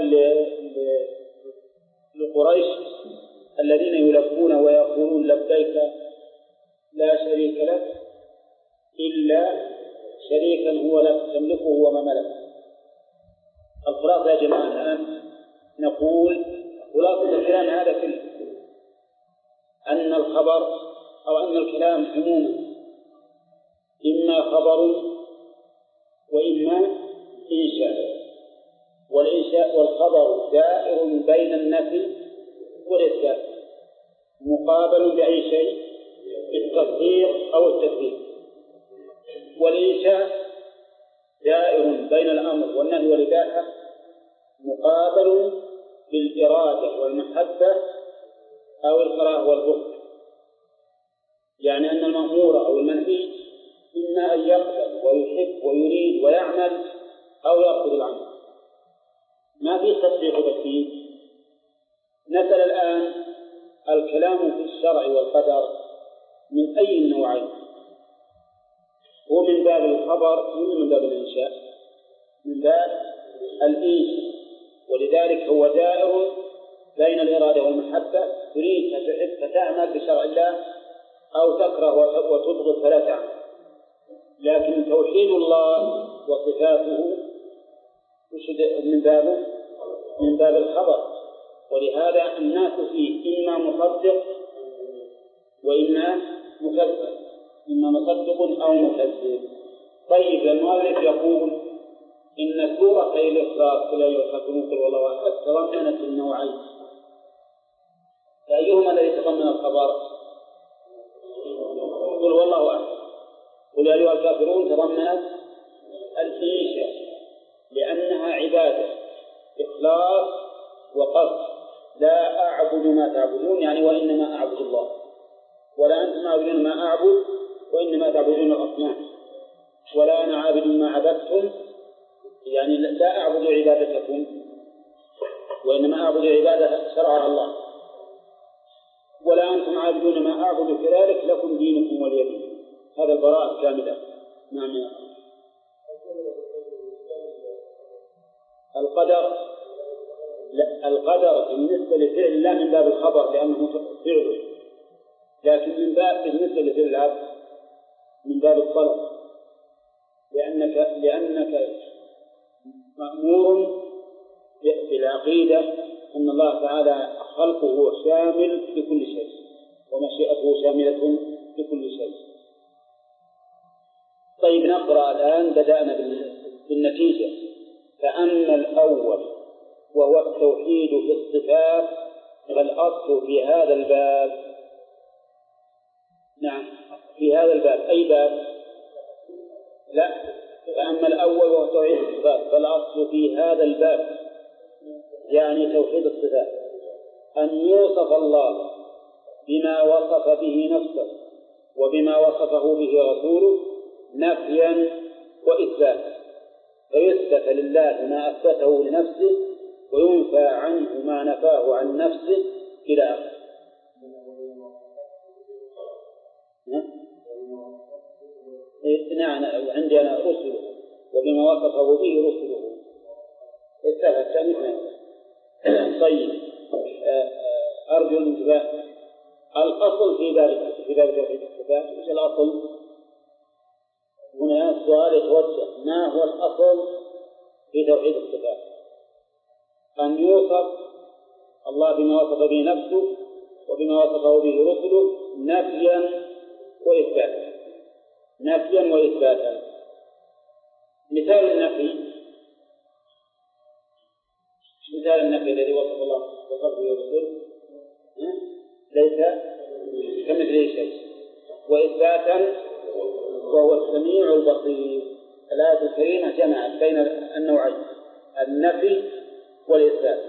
لقريش الذين يلبون ويقولون لبيك لا شريك لك إلا شريكا هو لك تملكه وما ملك. الخلاصة يا جماعة الآن نقول خلاصة الكلام هذا كله أن الخبر أو أن الكلام عموما إما خبر وإما إنشاء، والإنشاء والخبر دائر بين النفي والإثبات مقابل بأي شيء بالتصديق أو التكذيب، والإنشاء دائر بين الأمر والنهي والإباحة مقابل بالإرادة والمحبة أو الكراهة والبغض. يعني أن المأمور أو المنهي إما أن يقبل ويحب ويريد ويعمل أو يرفض العمل، ما في تصديق وتكذيب. نسأل الآن الكلام في الشرع والقدر من أي النوعين؟ هو من باب الخبر ولا من باب الإنشاء؟ من باب الإنشاء، ولذلك هو دائر بين الإرادة والمحبة، تريد فتحب فتعمل بشرع الله أو تكره وتبغض فلا تعمل. لكن توحيد الله وصفاته من باب من باب الخبر، ولهذا الناس فيه إما مصدق وإما مكذب، إما مصدق أو مكذب. طيب المؤلف يقول إن سورة الإخلاص لا يخافون قل والله أحد تضمنت النوعين، فأيهما الذي تضمن الخبر؟ قل والله أحد. قل يا أيها الكافرون تضمنت الإنشاء لأنها عبادة إخلاص وقصد، لا أعبد ما تعبدون يعني وإنما أعبد الله، ولا أنتم عابدون ما أعبد وإنما تعبدون الأصنام، ولا أنا عابد ما عبدتم يعني لا أعبد عبادتكم وإنما أعبد عبادة شرعها الله، ولا أنتم عابدون ما أعبد كذلك لكم دينكم ولي دين. هذا البراءة الكاملة. نعم. القدر لا القدر بالنسبة لفعل الله من باب الخبر لأنه فعله، لكن من باب بالنسبة لفعل العبد من باب الطلب، لأنك لأنك مأمور بالعقيدة أن الله تعالى خلقه شامل لكل شيء ومشيئته شاملة لكل شيء. طيب نقرأ الآن، بدأنا بالنتيجة. فأما الأول وهو التوحيد في الصفات فالأصل في هذا الباب، نعم في هذا الباب أي باب؟ لا، فأما الأول وهو توحيد الصفات فالأصل في هذا الباب يعني توحيد الصفات أن يوصف الله بما وصف به نفسه وبما وصفه به رسوله نفيا وإثباتا، فيثبت لله ما أثبته لنفسه وينفى عنه ما نفاه عن نفسه إلى آخره. نعم عندنا رسله وبما وصفه به رسله اتفق ثاني. طيب أرجو الانتباه. الأصل في ذلك في ذلك توحيد الصفات إيش الأصل؟ هنا سؤال يتوجه، ما هو الأصل في توحيد الصفات؟ أن يوصف الله بما وصف به نفسه وبما وصفه به رسله نفيا وإثباتا، نفيا وإثباتا. مثال النفي، مثال النفي الذي وصف الله وصف به رسوله ليس كمثله شيء، وإثباتا وهو السميع البصير. الآية الكريمة جمعت بين النوعين النفي والإثبات.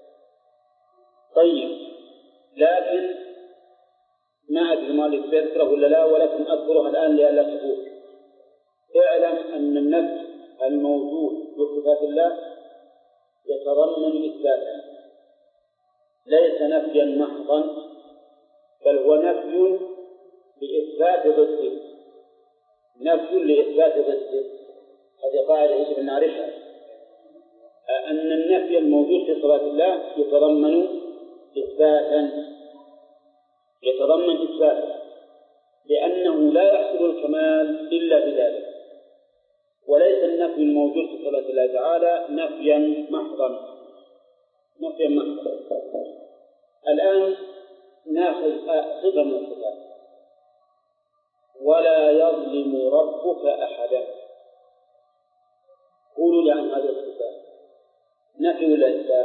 طيب لكن ما أدري ما يذكره ولا لا، ولكن أذكرها الآن لئلا تفوت. اعلم أن النفي الموجود في صفات الله يتضمن إثباتا، ليس نفيا محضا بل هو نفي لإثبات ضده، نفي لإثبات ضده. هذه قاعدة يجب أن نعرفها، أن النفي الموجود في صفات الله يتضمن إثباتا، يتضمن إثباتا لأنه لا يحصل الكمال إلا بذلك، وليس النفي الموجود في صفات الله تعالى نفيا محضا، نفيا محضا. الآن نأخذ صفة من الصفات، ولا يظلم ربك أحدا. قولوا لي عن هذه الصفات، نفي ولا إثبات؟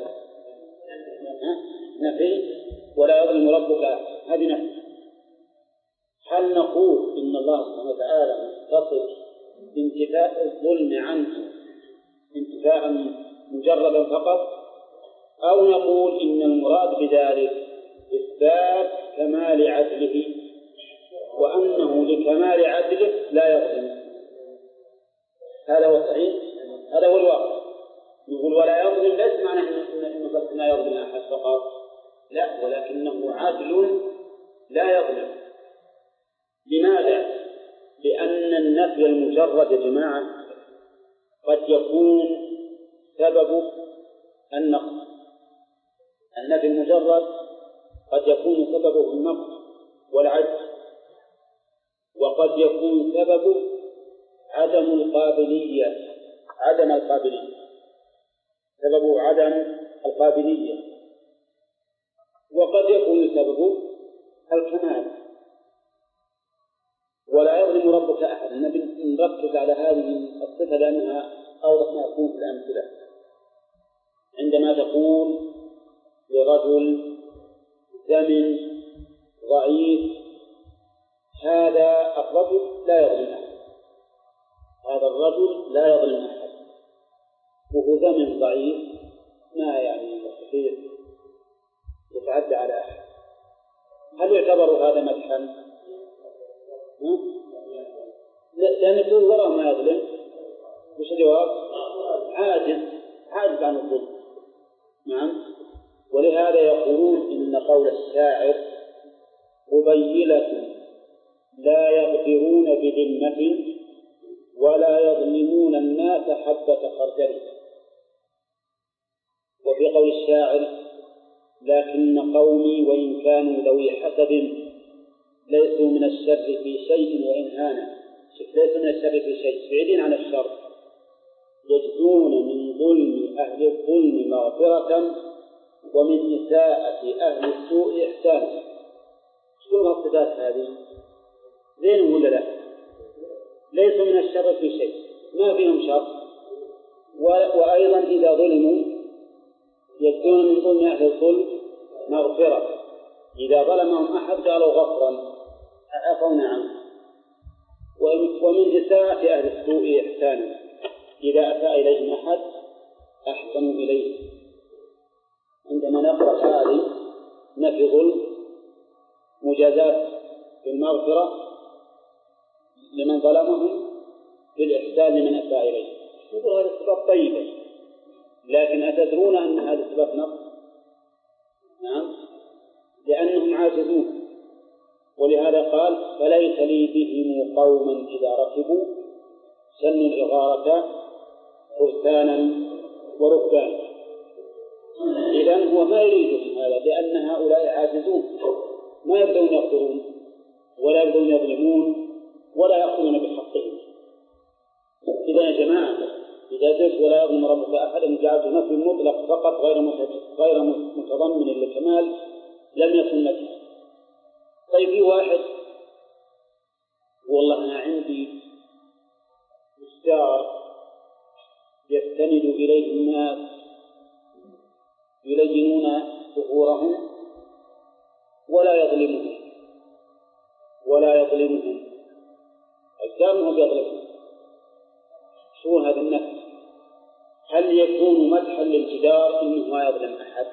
نفي، ولا يظلم ربك أحدا، هذه نفي. هل نقول إن الله سبحانه وتعالى متصف بانتفاء الظلم عنه انتفاء مجردا فقط، أو نقول إن المراد بذلك إثبات كمال عدله وأنه لكمال عدله لا يظلم؟ هذا هو الصحيح، هذا هو الواقع. يقول ولا يظلم ليس معنى أنه بس لا يظلم أحد فقط، لا، ولكنه عدل لا يظلم. لماذا؟ لأن النفي المجرد يا جماعة قد يكون سبب النقص، النفي المجرد قد يكون سببه النقص والعجز، وقد يكون سببه عدم القابلية، عدم القابلية سببه عدم القابلية، وقد يكون سببه الكمال. ولا يظلم ربك أحد، نركز على هذه الصفة لأنها أوضح ما يكون في الأمثلة. عندما تقول لرجل زمن ضعيف، هذا الرجل لا يظلم أحد، هذا الرجل لا يظلم أحد، وهو زمن ضعيف ما يعني كثير يتعدى على أحد. هل يعتبر هذا مدحا؟ لأن يكون وراء ما يظلم. وش الجواب؟ عاجز، عاجز عن الظلم. نعم. ولهذا يقولون إن قول الشاعر قبيلة لا يغفرون بذمة ولا يظلمون الناس حبة خردل. وفي قول الشاعر لكن قومي وإن كانوا ذوي حسب ليسوا من الشر في شيء وإن هانا، ليسوا من الشر في شيء، بعيدين عن الشر، يجدون من ظلم أهل الظلم مغفرة ومن إساءة أهل السوء إحسانا. شنو الصفات هذه؟ زين ولا لا؟ ليسوا من الشر في شيء، ما فيهم شر، وأيضا إذا ظلموا يجدون من ظلم أهل الظلم مغفرة، إذا ظلمهم أحد قالوا غفرا عفونا عنه، ومن إساءة أهل السوء إحسانا، إذا أساء إليهم أحد أحسنوا إليه. عندما نقرأ هذه نفي ظلم، مجازات بالمغفرة لمن ظلمهم، بالإحسان لمن أساء إليه، نقول هذه الصفات طيبة، لكن أتدرون أن هذه الصفات نقص؟ نعم، لأنهم عاجزون، ولهذا قال فليس لي بهم قوما إذا ركبوا سنوا الإغارة فرسانا وركبانا. إذن هو ما يريد هذا، لأن هؤلاء عاجزون، ما يبدون يقدرون ولا يبدون يظلمون ولا يأخذون بحقهم. إذا يا جماعة إذا قلت ولا يظلم ربك أحدا جعلت نفي مطلق فقط غير غير متضمن للكمال لم يكن مدحا. طيب في واحد والله أنا عندي مستعار يستند إليه الناس يلينون ظهورهم ولا يظلمهم ولا يظلمهم أجسامهم يظلمهم، شو هذا النفس؟ هل يكون مدحا للجدار إنه ما يظلم أحد؟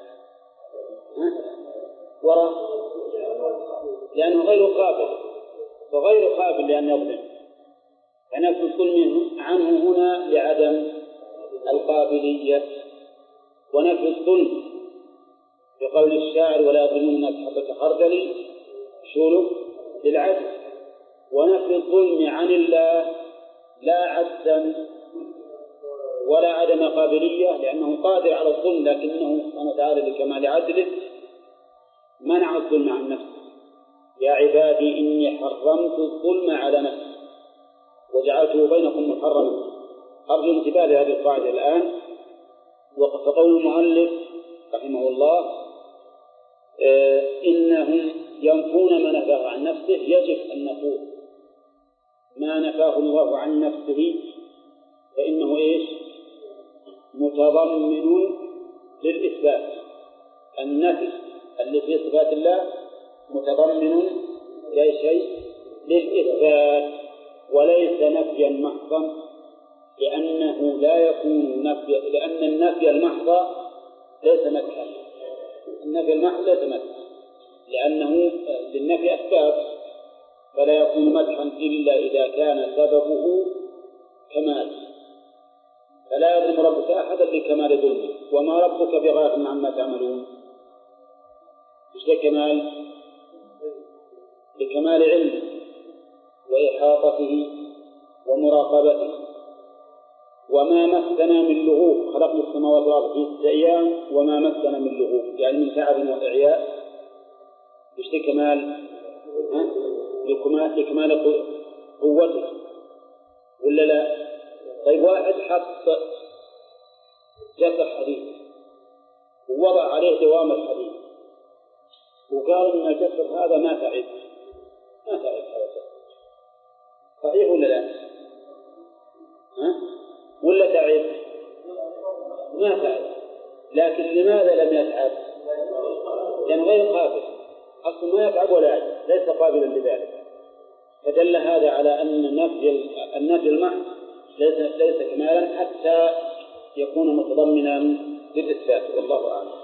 وراء لأنه غير قابل، وغير قابل لأن يظلم، فنفي الظلم عنه هنا لعدم القابلية، ونفي الظلم بقول الشاعر ولا يظلمون الناس حبة خردل شوله للعدل، ونفي الظلم عن الله لا عجزا ولا عدم قابلية، لأنه قادر على الظلم لكنه سبحانه وتعالى لكمال عدله منع الظلم عن نفسه. يا عبادي إني حرمت الظلم على نفسي وجعلته بينكم محرما. أرجو انتباه لهذه القاعدة الآن. وقد قول المؤلف رحمه الله آه إنهم ينفون ما نفاه عن نفسه، يجب أن نقول ما نفاه الله عن نفسه فإنه إيش؟ متضمن للإثبات. النفي اللي في صفات الله متضمن لا شيء للإثبات وليس نفيا محضا، لأنه لا يكون نفي، لأن النفي المحض ليس مدحا. النفي المحض ليس مدحا لأنه للنفي أسباب، فلا يكون مدحا إلا إذا كان سببه كمال. فلا يظلم ربك أحدا لكمال ظلمه، وما ربك بغافل عما تعملون. مش لكمال؟ لكمال علمه وإحاطته ومراقبته. وما مسنا من لغوب، خلقنا السماوات والأرض في ستة أيام وما مسنا من لغوب، يعني من تعب وإعياء. مش لكمال؟ ها؟ لكمال قوته ولا لا؟ طيب واحد حط جسر حديد ووضع عليه دوام الحديد وقال إن الجسر هذا ما تعب، ما تعب هذا الجسر، صحيح ولا لا؟ ها؟ ولا تعب؟ ما تعب. لكن لماذا لم يتعب؟ لأنه غير قابل، أصلا ما يتعب ولا يعجز، ليس قابلا لذلك. فدل هذا على أن النفي النفي المحض ليس ليس كمالا حتى يكون متضمنا للإثبات، والله أعلم.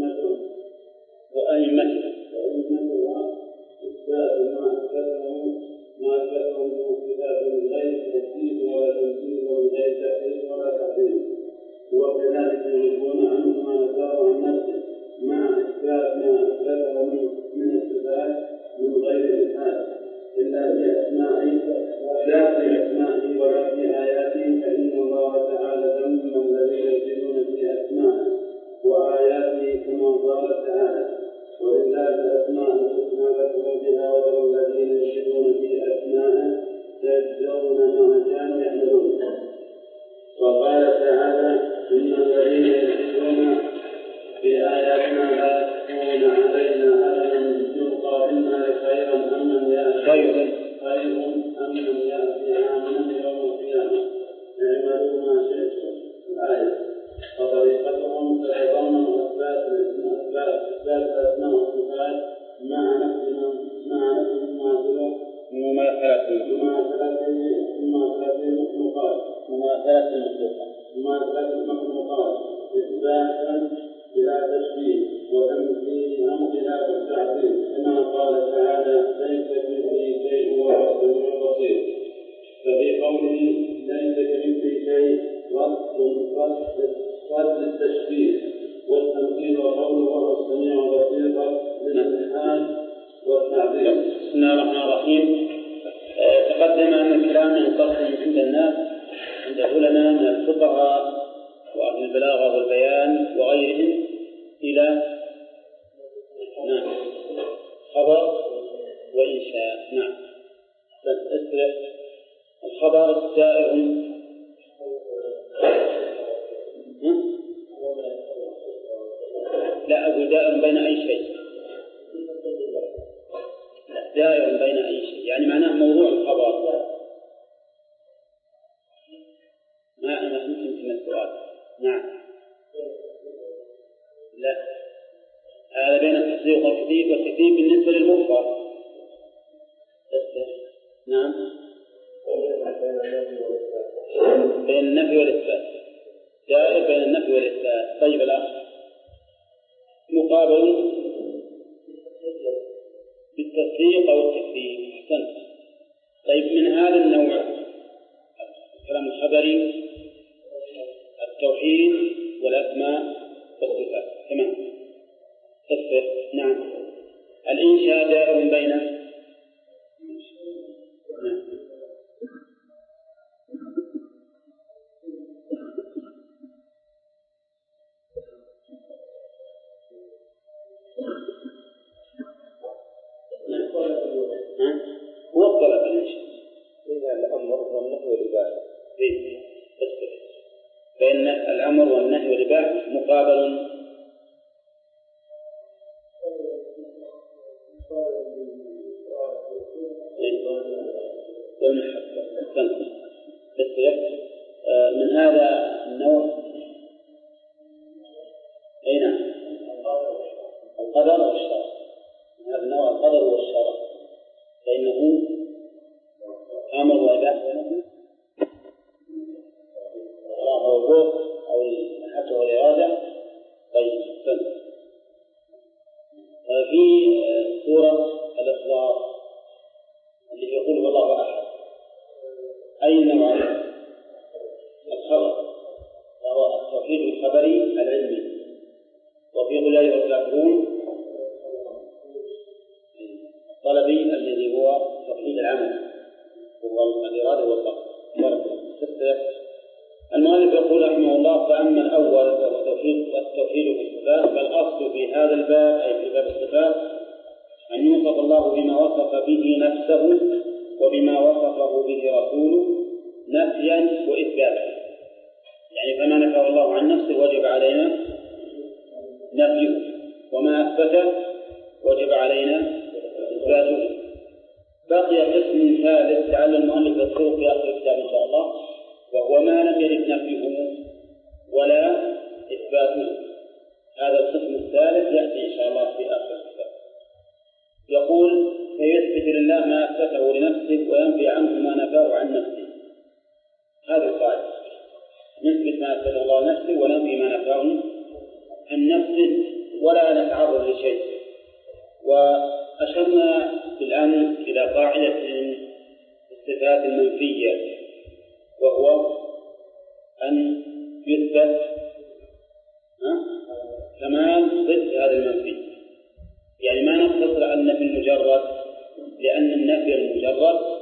وأئمتهم وأئمتها وأئمتها إثبات ما أثبتهم ما أثبتهم من الصفات من غير تكييف ولا تمثيل ومن غير تحريف ولا تحريف، وكذلك ينكرون عنه ما نكره عن نفسه مع إثبات ما أثبته من الصفات من غير إلحاد إلا في أسماء لا في أسماء ولا في آياته، فإن الله تعالى ذم الذين يلحدون في أسماءه وآياته كما قال تعالى ولله أسماء الحسنى فادعوا بها وذروا الذين يلحدون في أسماءه سيجزون ما كانوا يعملون. وقال تعالى إن الذين يلحدون في آياتنا لا يخفون علينا أبدا يلقى بالنار خيرا أم من يأتي خير أم من يأتي آمنا يوم القيامة اعملوا ما شئتم. الآية. وطريقتهم تتضمن أسباب أسباب أسماء والصفات مع نفس مع نفس مماثلة مماثلة مماثلة المخلوقات مماثلة المخلوقات مماثلة المخلوقات إثباتا بلا تشبيه وتمثيلا بلا تعطيل كما قال تعالى ليس كمثله شيء وهو السميع البصير. ففي قوله ليس كمثله شيء رد التشبيه والتمثيل وقوله وهو السميع البصير من الإلحاد والتعظيم. بسم الله الرحمن الرحيم. تقدم أن الكلام ينقسم عند الناس عند العلماء من الفقهاء وأهل البلاغة والبيان وغيرهم إلى نعم خبر وإنشاء. نعم فاستلح الخبر دائر لا أقول دائر بين أي شيء دائر بين أي شيء يعني معناه موضوع الخبر. ما أنا فهمت من السؤال. نعم لا هذا بين التصديق والتكذيب والتكذيب بالنسبة للمخبر. نعم بين النفي والإثبات دائر بين النفي والإثبات. طيب الآخر مقابل بالتصديق أو التكذيب. أحسنت. طيب من هذا النوع الكلام الخبري التوحيد والأسماء والصفات تمام. تفسر. نعم الإنشاء دائر بين نعم هو الطلب الإنشاء بين الأمر والنهي والإباحة بين الأمر والنهي والإباحة مقابل والمحبة. من هذا النوع أين القدر والشرع. من هذا النوع القدر والشرع فإنه أمر وإباحة ونهي أو الروح أو المحبة والإرادة. طيب فهمت. في سورة الإخلاص اللي يقول والله أحد أي نوع الخبر وهو التوحيد الخبري العلمي. وفي قل يا أيها الكافرون الطلبي الذي هو توحيد العمل وهو الإرادة والقصد. المؤلف يقول رحمه الله فأما الأول فهو التوحيد والتوحيد في الصفات فالأصل في هذا الباب أي في باب الصفات أن يوصف الله بما وصف به نفسه وبما وصفه به رسوله نفيا وإثباتا. يعني فما نفاه الله عن نفسه وجب علينا نفيه وما أثبته وجب علينا إثباته. بقي قسم ثالث لعل المؤلف يذكره في آخر الكتاب إن شاء الله وهو ما لم يرد نفيه ولا إثباته. هذا القسم الثالث يأتي إن شاء الله في آخر الكتاب. يقول فيثبت لله ما أثبته لنفسه وينفي عنه ما نفاه عن نفسه. هذه القاعدة نثبت ما أثبته الله لنفسه وننفي ما نفاه عن نفسه ولا من الصفات المنفية، وهو أن يثبت كمال ضد هذا المنفي. يعني ما نقتصر على النفي المجرد، لأن النفي المجرد